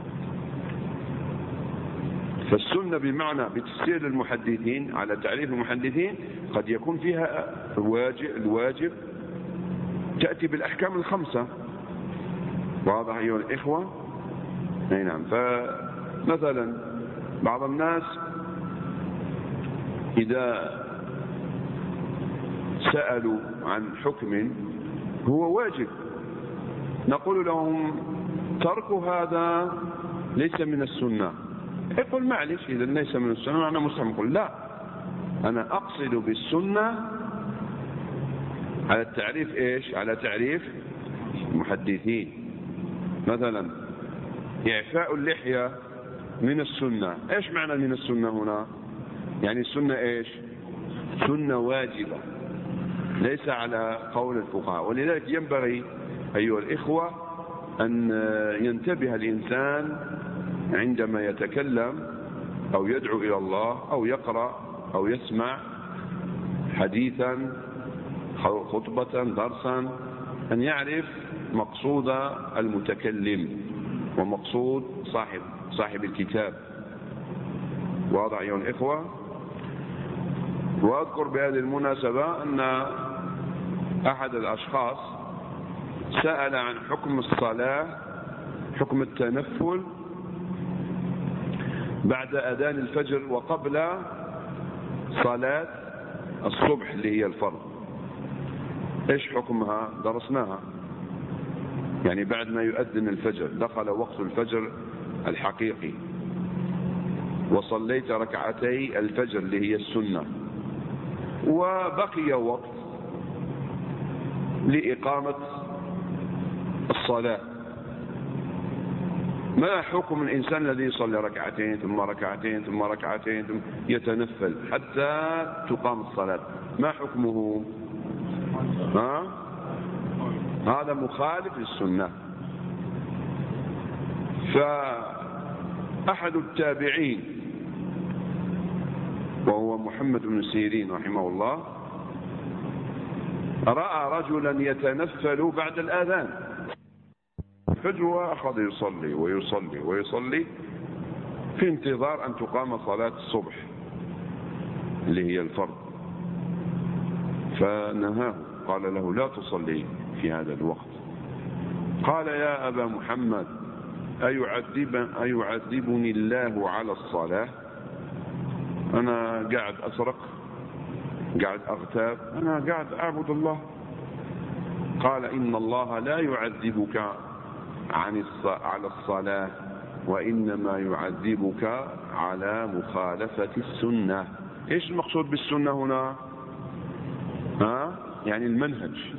فالسنة بمعنى بتفسير المحدثين على تعريف المحدثين قد يكون فيها الواجب تأتي بالأحكام الخمسة. واضح أيها الإخوة؟ أي نعم. فمثلا بعض الناس إذا سألوا عن حكم هو واجب نقول لهم ترك هذا ليس من السنة. يقول معلش إذا ليس من السنة أنا مسلم. يقول لا، أنا أقصد بالسنة على التعريف إيش؟ على تعريف المحدثين. مثلا إعفاء اللحية من السنة. إيش معنى من السنة هنا؟ يعني السنة إيش؟ سنة واجبة ليس على قول الفقهاء. ولذلك ينبغي أيها الإخوة أن ينتبه الإنسان عندما يتكلم أو يدعو إلى الله أو يقرأ أو يسمع حديثا خطبة درسا، أن يعرف مقصود المتكلم ومقصود صاحب الكتاب. واضح أيها الإخوة؟ وأذكر بهذه المناسبة أن أحد الأشخاص سأل عن حكم الصلاة، حكم التنفل بعد أذان الفجر وقبل صلاة الصبح اللي هي الفرض. إيش حكمها؟ درسناها. يعني بعد ما يؤذن الفجر، دخل وقت الفجر الحقيقي وصليت ركعتي الفجر اللي هي السنة، وبقي وقت لإقامة الصلاة، ما حكم الإنسان الذي يصلي ركعتين ثم ركعتين ثم ركعتين ثم يتنفل حتى تقام الصلاة؟ ما حكمه؟ هذا مخالف للسنة. فأحد التابعين وهو محمد بن سيرين رحمه الله رأى رجلا يتنفل بعد الآذان فجوة، أخذ يصلي ويصلي ويصلي في انتظار أن تقام صلاة الصبح اللي هي الفرض، فنهاه قال له لا تصلي في هذا الوقت. قال يا أبا محمد أيعذبني الله على الصلاة؟ أنا قاعد أسرق، قاعد أغتاب، أنا قاعد أعبد الله. قال إن الله لا يعذبك على الصلاة، وإنما يعذبك على مخالفة السنة. إيش المقصود بالسنة هنا؟ يعني المنهج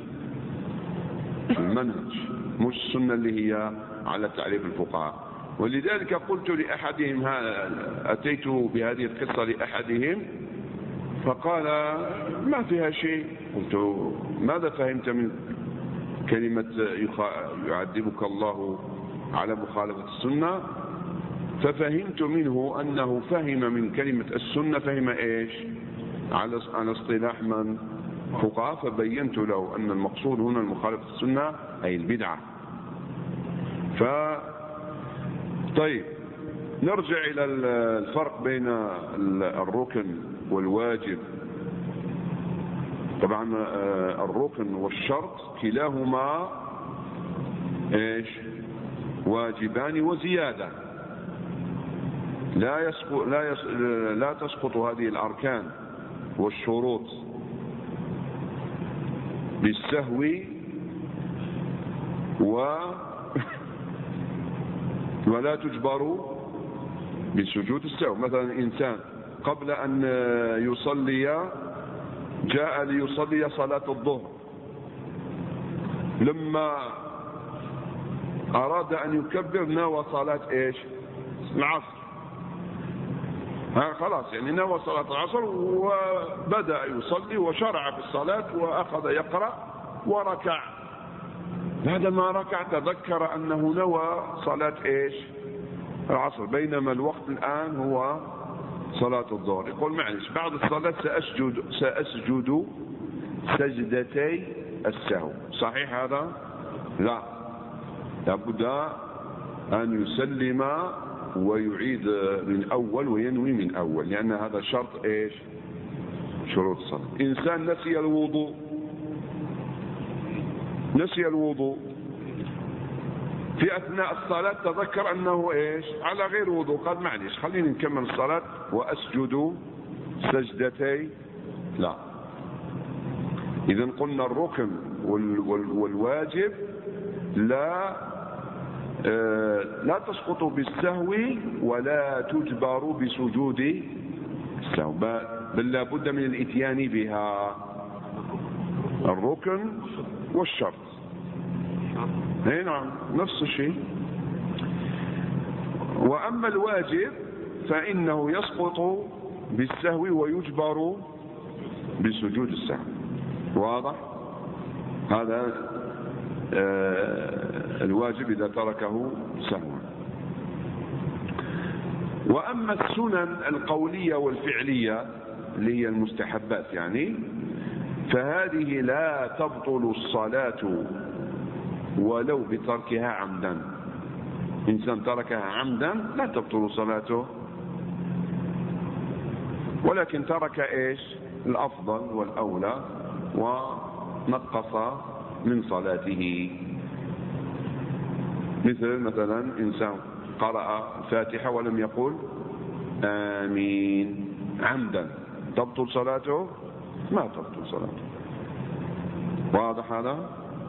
مش السنة اللي هي على تعريف الفقهاء. ولذلك قلت لأحدهم، أتيت بهذه القصة لأحدهم فقال ما فيها شيء. قلت ماذا فهمت من كلمة يعذبك الله على مخالفة السنة؟ ففهمت منه أنه فهم من كلمة السنة فهم إيش؟ على اصطلاح من؟ فقهاء. فبينت له أن المقصود هنا المخالفة السنة أي البدعة. طيب نرجع إلى الفرق بين الركن والواجب. طبعا الركن والشرط كلاهما ايش؟ واجبان وزيادة. لا تسقط هذه الأركان والشروط بالسهو ولا تجبر بسجود السهو. مثلا إنسان قبل أن يصلي جاء ليصلي صلاة الظهر، لما أراد أن يكبر نوى صلاة إيش؟ العصر. خلاص يعني نوى صلاة العصر وبدأ يصلي وشرع في الصلاة وأخذ يقرأ وركع. بعدما ركع تذكر أنه نوى صلاة إيش؟ العصر، بينما الوقت الآن هو صلاة الظهر. يقول معلش بعد الصلاة سأسجد سجدتي السهو. صحيح هذا؟ لا، لابد أن يسلم ويعيد من أول وينوي من أول، لأن هذا شرط إيش؟ شروط الصلاة. إنسان نسي الوضوء في أثناء الصلاة تذكر أنه إيش؟ على غير وضوء، قال معلش خليني نكمل الصلاة وأسجد سجدتي. لا. إذن قلنا الركن والواجب لا تسقط بالسهو ولا تجبر بسجود السهو، بل لا بد من الاتيان بها، الركن والشرط. نعم نفس الشيء. وأما الواجب فإنه يسقط بالسهو ويجبر بسجود السهو. واضح؟ هذا الواجب إذا تركه سهوا. وأما السنن القولية والفعلية اللي هي المستحبات يعني، فهذه لا تبطل الصلاة ولو بتركها عمدا. إنسان تركها عمدا لا تبطل صلاته، ولكن ترك إيش؟ الأفضل والأولى ونقص من صلاته. مثلا إنسان قرأ الفاتحة ولم يقل آمين عمدا، تبطل صلاته؟ ما تبطل صلاته. واضح هذا؟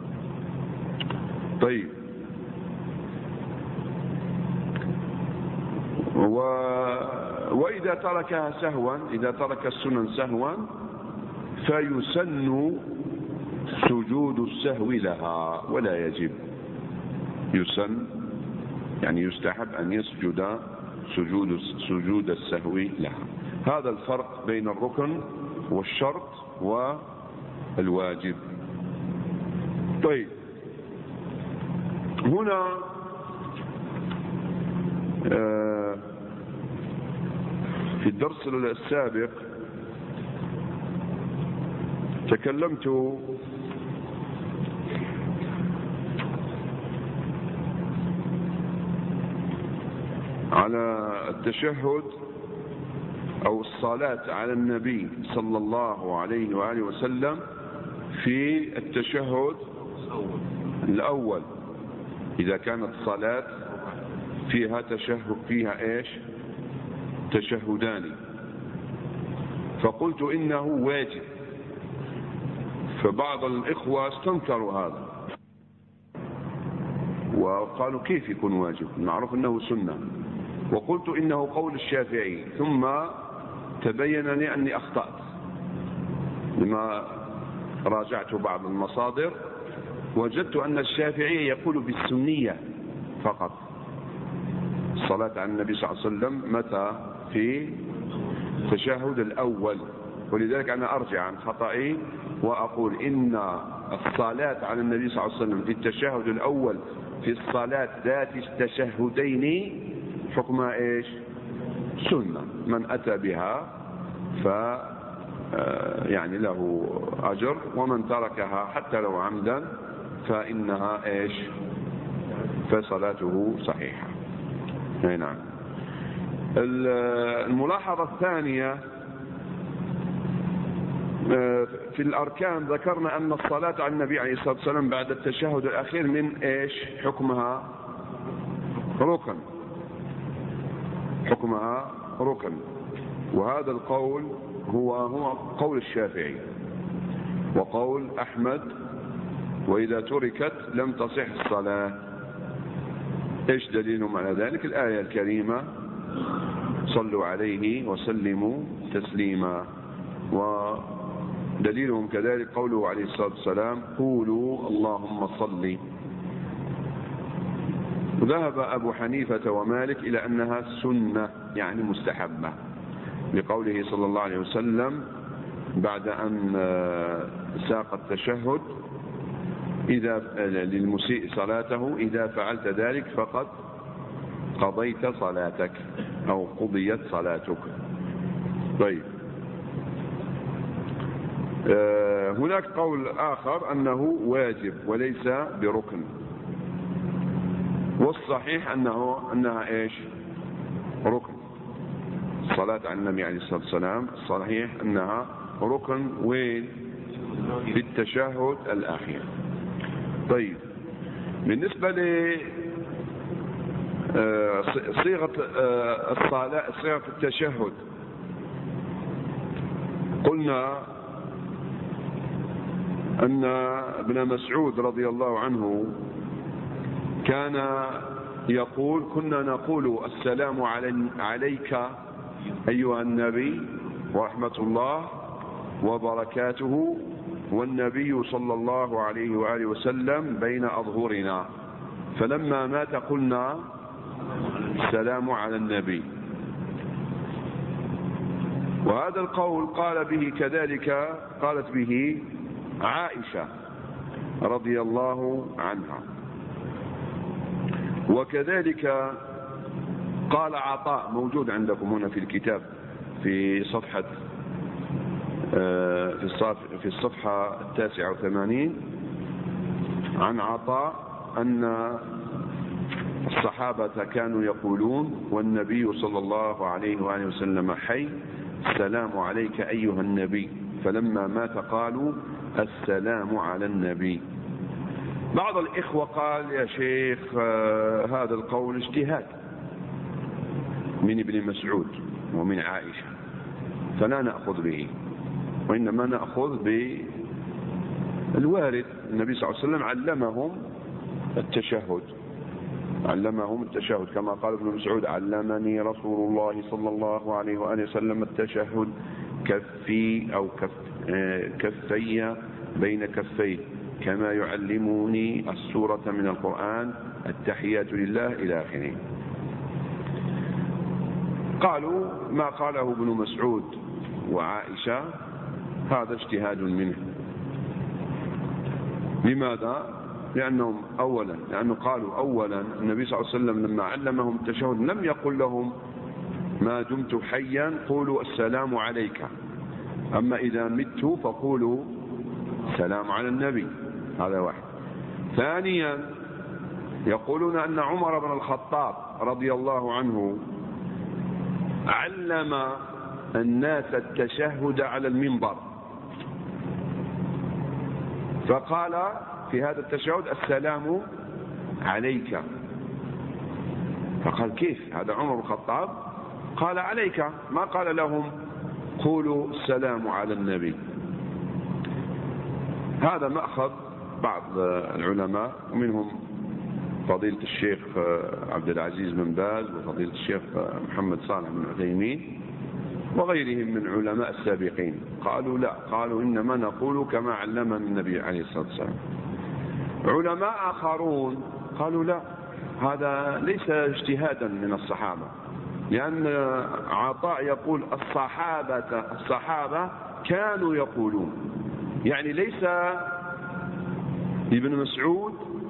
طيب، وإذا تركها سهوا، إذا ترك السنن سهوا فيسن سجود السهو لها ولا يجب. يسن يعني يستحب أن يسجد سجود السهو لها. هذا الفرق بين الركن والشرط والواجب. طيب، هنا في الدرس السابق تكلمت على التشهد أو الصلاة على النبي صلى الله عليه وآله وسلم في التشهد الأول، إذا كانت صلاة فيها تشهد، فيها إيش؟ تشهدان. فقلت إنه واجب، فبعض الإخوة استنكروا هذا وقالوا كيف يكون واجب؟ معروف أنه سنة. وقلت إنه قول الشافعي، ثم تبين لي أني أخطأت لما راجعت بعض المصادر، وجدت أن الشافعي يقول بالسنية فقط الصلاة على النبي صلى الله عليه وسلم متى؟ في التشهد الأول. ولذلك أنا أرجع عن خطئي وأقول إن الصلاة على النبي صلى الله عليه وسلم في التشهد الأول في الصلاة ذات التشهدين حكمها إيش؟ سنة، من أتى بها يعني له أجر، ومن تركها حتى لو عمدا فإنها إيش؟ فصلاته صحيحة. نعم. الملاحظة الثانية في الأركان، ذكرنا أن الصلاة على النبي عليه الصلاة والسلام بعد التشهد الأخير من إيش؟ حكمها ركن، حكمها ركن. وهذا القول هو قول الشافعي وقول أحمد، وإذا تركت لم تصح الصلاة. إيش دليلهم على ذلك؟ الآية الكريمة صلوا عليه وسلموا تسليما. ودليلهم كذلك قوله عليه الصلاة والسلام قولوا اللهم صل. وذهب أبو حنيفة ومالك إلى أنها سنة يعني مستحبة، لقوله صلى الله عليه وسلم بعد أن ساق التشهد إذا للمسيء صلاته إذا فعلت ذلك فقد قضيت صلاتك أو قضيت صلاتك. طيب، هناك قول آخر أنه واجب وليس بركن، والصحيح أنها إيش؟ ركن. الصلاة على النبي عليه الصلاة والسلام الصحيح أنها ركن، وين؟ في التشهد الأخير. طيب، بالنسبة لصيغة الصلاة، صيغة التشهد، قلنا أن ابن مسعود رضي الله عنه كان يقول كنا نقول السلام عليك أيها النبي ورحمة الله وبركاته، والنبي صلى الله عليه وآله وسلم بين أظهرنا، فلما مات قلنا السلام على النبي. وهذا القول قال به كذلك، قالت به عائشة رضي الله عنها، وكذلك قال عطاء، موجود عندكم هنا في الكتاب في صفحة في الصفحة 89 عن عطاء أن الصحابة كانوا يقولون والنبي صلى الله عليه وآله وسلم حي السلام عليك أيها النبي، فلما مات قالوا السلام على النبي. بعض الإخوة قال يا شيخ هذا القول اجتهاد من ابن مسعود ومن عائشة فلا نأخذ به، وإنما نأخذ بالوارد. النبي صلى الله عليه وسلم علمهم التشهد كما قال ابن مسعود: علمني رسول الله صلى الله عليه وآله وسلم التشهد كفي أو كفي بين كفيه كما يعلموني السورة من القرآن التحيات لله إلى آخره. قالوا ما قاله ابن مسعود وعائشة هذا اجتهاد منه. لماذا؟ لأنه قالوا أولا النبي صلى الله عليه وسلم لما علمهم التشهد لم يقل لهم ما دمت حيا قولوا السلام عليك، أما إذا مت فقولوا السلام على النبي. هذا واحد. ثانيا يقولون أن عمر بن الخطاب رضي الله عنه علم الناس التشهد على المنبر، فقال في هذا التشهد السلام عليك. فقال كيف هذا عمر بن الخطاب قال عليك، ما قال لهم قولوا السلام على النبي. هذا مأخذ بعض العلماء ومنهم فضيلة الشيخ عبد العزيز بن باز وفضيلة الشيخ محمد صالح بن عثيمين وغيرهم من علماء السابقين. قالوا لا، قالوا إنما نقول كما علمنا النبي عليه الصلاة والسلام. علماء آخرون قالوا لا، هذا ليس اجتهادا من الصحابة، لأن عطاء يقول الصحابة كانوا يقولون، يعني ليس ابن مسعود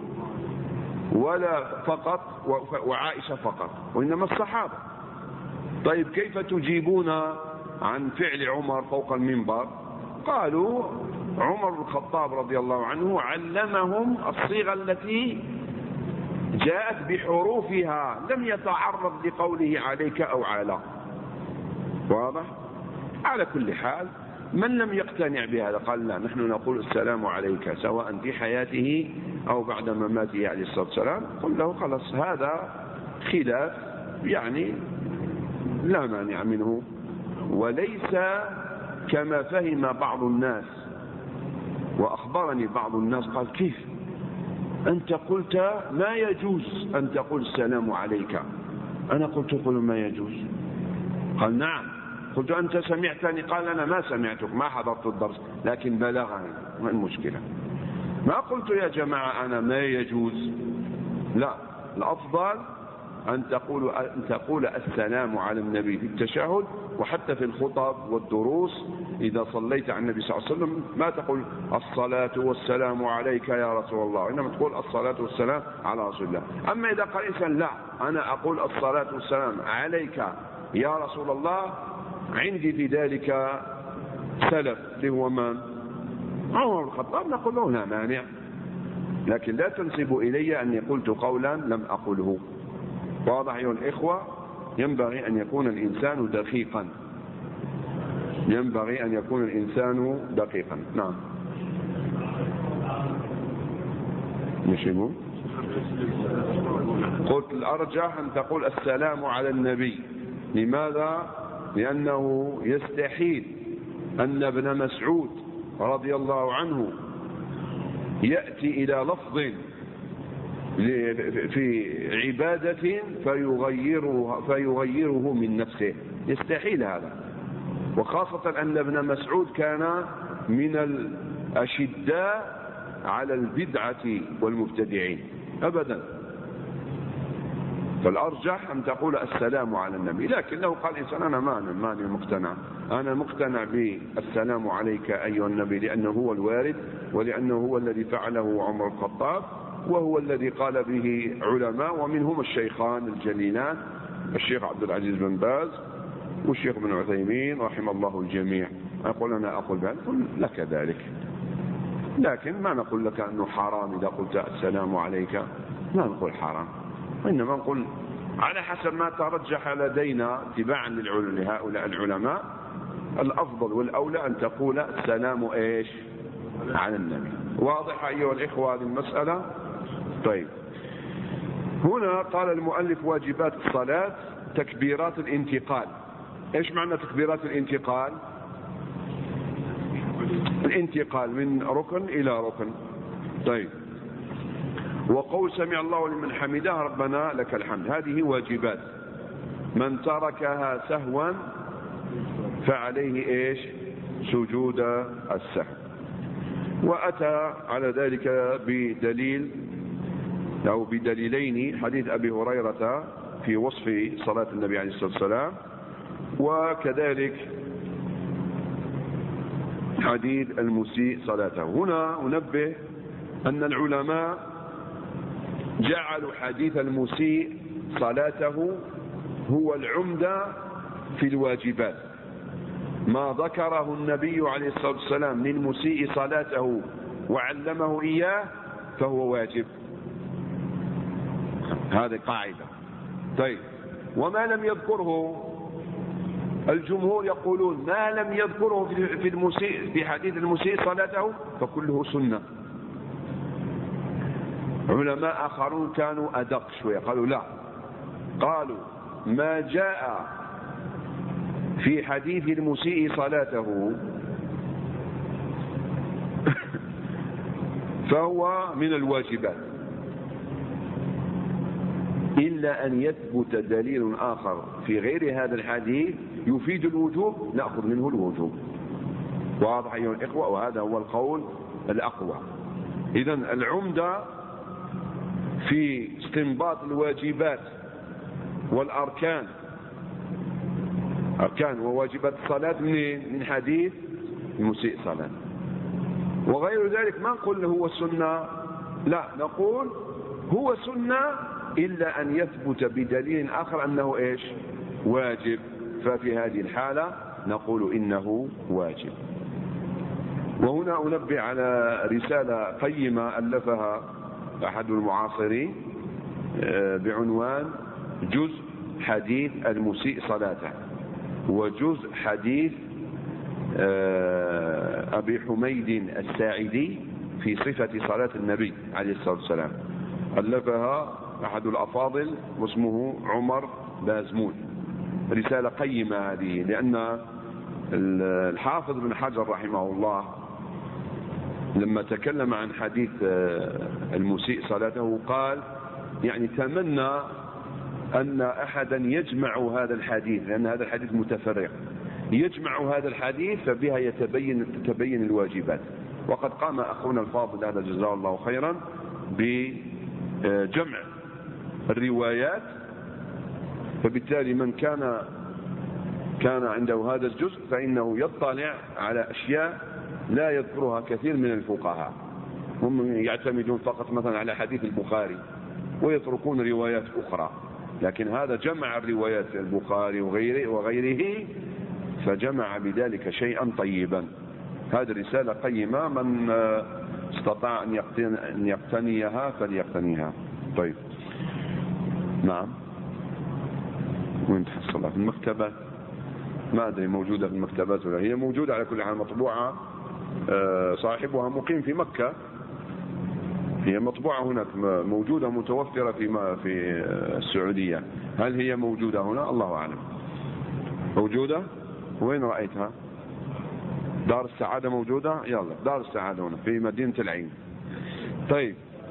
ولا فقط وعائشة فقط، وإنما الصحابة. طيب كيف تجيبون عن فعل عمر فوق المنبر؟ قالوا عمر بن الخطاب رضي الله عنه علمهم الصيغة التي جاءت بحروفها، لم يتعرض لقوله عليك أو على. واضح؟ على كل حال من لم يقتنع بهذا قال لا، نحن نقول السلام عليك سواء في حياته أو بعد مماته عليه الصلاة والسلام، قل له خلاص هذا خلاف يعني لا مانع منه، وليس كما فهم بعض الناس. وأخبرني بعض الناس قال كيف أنت قلت ما يجوز أن تقول السلام عليك؟ أنا قلت قل ما يجوز. قال نعم. قلت أنت سمعتني؟ قال أنا ما سمعتك، ما حضرت الدرس، لكن بلغني. ما المشكلة؟ ما قلت يا جماعة أنا ما يجوز، لا، الأفضل أن تقول السلام على النبي في التشهد، وحتى في الخطب والدروس إذا صليت على النبي صلى الله عليه وسلم ما تقول الصلاة والسلام عليك يا رسول الله، إنما تقول الصلاة والسلام على رسول الله. أما إذا قال إنسان لا أنا أقول الصلاة والسلام عليك يا رسول الله، عندي في ذلك سلف اللي هو من؟ عمر بن الخطاب، نقول له لا مانع، لكن لا تنسب إلي أني قلت قولا لم أقله. واضح أيها الإخوة؟ ينبغي أن يكون الإنسان دقيقا، ينبغي أن يكون الإنسان دقيقا. نعم. مش يقول؟ قلت الأرجح أن تقول السلام على النبي. لماذا؟ لأنه يستحيل أن ابن مسعود رضي الله عنه يأتي إلى لفظ في عبادة فيغيره من نفسه، يستحيل هذا. وخاصة أن ابن مسعود كان من الأشداء على البدعة والمبتدعين أبدا. فالأرجح أن تقول السلام على النبي، لكن لو قال إنسان أنا ماني مقتنع، أنا مقتنع بالسلام عليك أيها النبي لأنه هو الوارد، ولأنه هو الذي فعله عمر الخطاب، وهو الذي قال به علماء ومنهم الشيخان الجليلان الشيخ عبد العزيز بن باز والشيخ ابن عثيمين رحم الله الجميع. أنا أقول بهذا، قل لك ذلك، لكن ما نقول لك أنه حرام إذا قلت السلام عليك، ما نقول حرام، وإنما نقول على حسب ما ترجح لدينا اتباعا لهؤلاء العلماء الأفضل والأولى أن تقول السلام إيش على النبي. واضح أيها الإخوة هذه المسألة؟ طيب، هنا قال المؤلف واجبات الصلاة تكبيرات الانتقال. إيش معنى تكبيرات الانتقال؟ الانتقال من ركن إلى ركن. طيب، وقول سمع الله لمن حمده ربنا لك الحمد، هذه واجبات، من تركها سهوا فعليه إيش؟ سجود السهو. وأتى على ذلك بدليل أو بدليلين، حديث أبي هريرة في وصف صلاة النبي عليه الصلاة والسلام، وكذلك حديث المسيء صلاته. هنا أنبه أن العلماء جعلوا حديث المسيء صلاته هو العمدة في الواجبات، ما ذكره النبي عليه الصلاة والسلام للمسيء صلاته وعلمه إياه فهو واجب، هذه قاعدة. طيب، وما لم يذكره الجمهور يقولون ما لم يذكره في المسيء في حديث المسيء صلاته فكله سنة. علماء آخرون كانوا أدق شوية، قالوا لا، قالوا ما جاء في حديث المسيء صلاته فهو من الواجبات، إلا أن يثبت دليل آخر في غير هذا الحديث يفيد الوجوب نأخذ منه الوجوب. واضح أيها الإخوة؟ وهذا هو القول الأقوى. إذن العمدة في استنباط الواجبات والأركان، أركان وواجبات الصلاة من حديث المسيء صلاة. وغير ذلك ما نقول هو سنة، لا، نقول هو سنة إلا أن يثبت بدليل آخر أنه إيش؟ واجب، ففي هذه الحالة نقول إنه واجب. وهنا أنبه على رسالة قيمة ألفها أحد المعاصرين بعنوان جزء حديث المسيء صلاته وجزء حديث أبي حميد الساعدي في صفة صلاة النبي عليه الصلاة والسلام. ألفها أحد الأفاضل واسمه عمر بازمول. رسالة قيمة هذه، لأن الحافظ بن حجر رحمه الله لما تكلم عن حديث المسيء صلاته قال يعني تمنى أن أحدا يجمع هذا الحديث، لأن هذا الحديث متفرق، يجمع هذا الحديث فبها تتبين الواجبات. وقد قام أخونا الفاضل هذا جزاه الله خيرا بجمع الروايات، فبالتالي من كان عنده هذا الجزء فإنه يطلع على أشياء لا يذكرها كثير من الفقهاء، هم يعتمدون فقط مثلا على حديث البخاري ويتركون روايات أخرى، لكن هذا جمع الروايات البخاري وغيره فجمع بذلك شيئا طيبا. هذه الرسالة قيمة، من استطاع أن يقتنيها فليقتنيها. طيب، نعم، وين تحصلها؟ في المكتبات؟ ما أدري موجودة في المكتبات ولا هي موجودة، على كل حال مطبوعة، صاحبها مقيم في مكة، هي مطبوعة هناك، موجودة متوفرة في السعودية. هل هي موجودة هنا؟ الله أعلم. موجودة؟ وين رأيتها؟ دار السعادة موجودة؟ يلا، دار السعادة هنا في مدينة العين. طيب،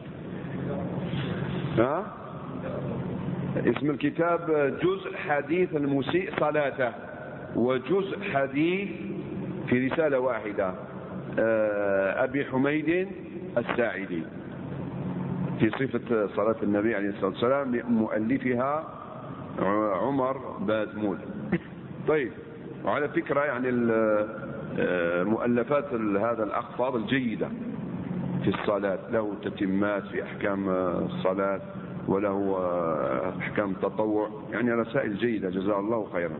اسم الكتاب جزء حديث المسيء صلاته وجزء حديث في رسالة واحدة أبي حميد الساعدي في صفة صلاة النبي عليه الصلاة والسلام، مؤلفها عمر بازمول. طيب، وعلى فكرة يعني مؤلفات هذا الأخ فاضل جيدة في الصلاة، له تتمات في أحكام الصلاة وله أحكام التطوع، يعني رسائل جيدة جزاه الله خيرا.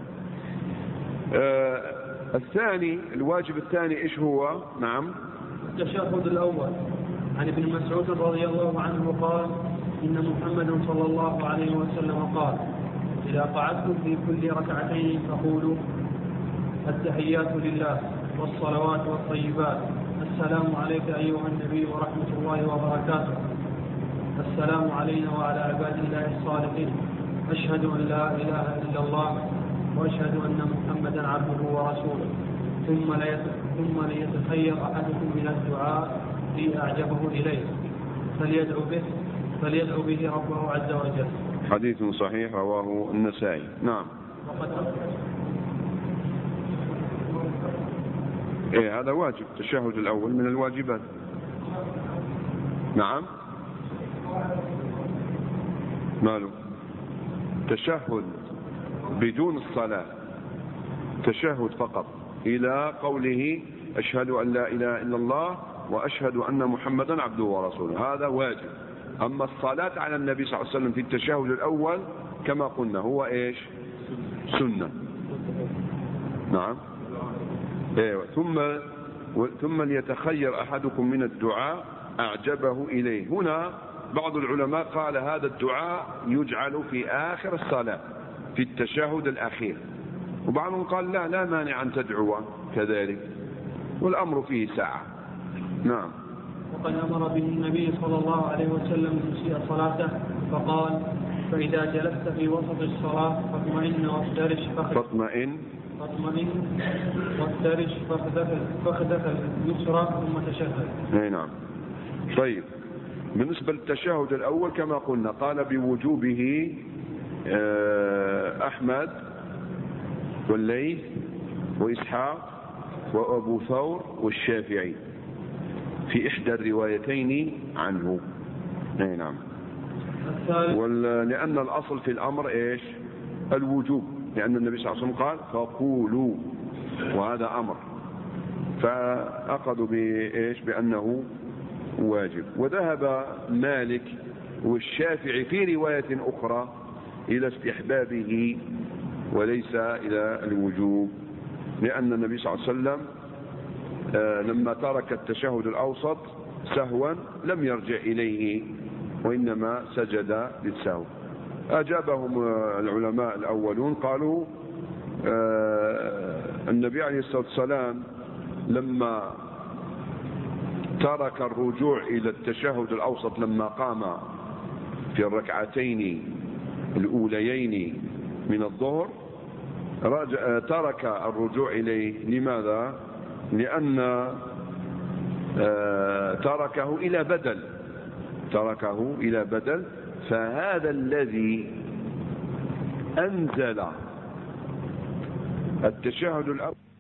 الثاني، الواجب الثاني إيش هو؟ نعم، التشهد الأول. عن ابن مسعود رضي الله عنه قال إن محمد صلى الله عليه وسلم قال إذا قعدتم في كل ركعتين فقولوا التحيات لله والصلوات والطيبات السلام عليك أيها النبي ورحمة الله وبركاته. السلام علينا وعلى عباد الله الصالحين. أشهد أن لا إله إلا الله وأشهد أن محمدا عبده ورسوله. ثم ليتخير أحدكم من الدعاء في أعجبه إليه فليدعو به ربه عز وجل. حديث صحيح رواه النسائي. نعم. هذا واجب، التشهد الأول من الواجبات. نعم. ماله تشهد بدون الصلاة، تشهد فقط إلى قوله أشهد أن لا إله إلا الله وأشهد أن محمدا عبده ورسوله، هذا واجب. أما الصلاة على النبي صلى الله عليه وسلم في التشهد الأول كما قلنا هو إيش؟ سنة. نعم. ثم ليتخير أحدكم من الدعاء أعجبه إليه. هنا بعض العلماء قال هذا الدعاء يجعل في آخر الصلاة في التشهد الأخير، وبعضهم قال لا مانع أن تدعو كذلك، والأمر فيه ساعة. نعم. وقد أمر به النبي صلى الله عليه وسلم مسيء صلاته فقال فإذا جلست في وسط الصلاة فاطمئن وافترش فخذك اليسرى ثم تشهد. نعم. طيب، بالنسبة للتشهد الأول كما قلنا قال بوجوبه أحمد والليث وإسحاق وأبو ثور والشافعي في إحدى الروايتين عنه. نعم. لأن الأصل في الأمر إيش؟ الوجوب، لأن النبي صلى الله عليه وسلم قال فقولوا، وهذا أمر، فأخذوا بإيش؟ بأنه واجب. وذهب مالك والشافعي في رواية أخرى إلى استحبابه وليس إلى الوجوب، لأن النبي صلى الله عليه وسلم لما ترك التشهد الأوسط سهوا لم يرجع إليه وإنما سجد للسهو. أجابهم العلماء الأولون قالوا النبي عليه الصلاة والسلام لما ترك الرجوع إلى التشهد الأوسط لما قام في الركعتين الأوليين من الظهر ترك الرجوع إليه. لماذا؟ لأن تركه إلى بدل، فهذا الذي أنزل التشهد الأول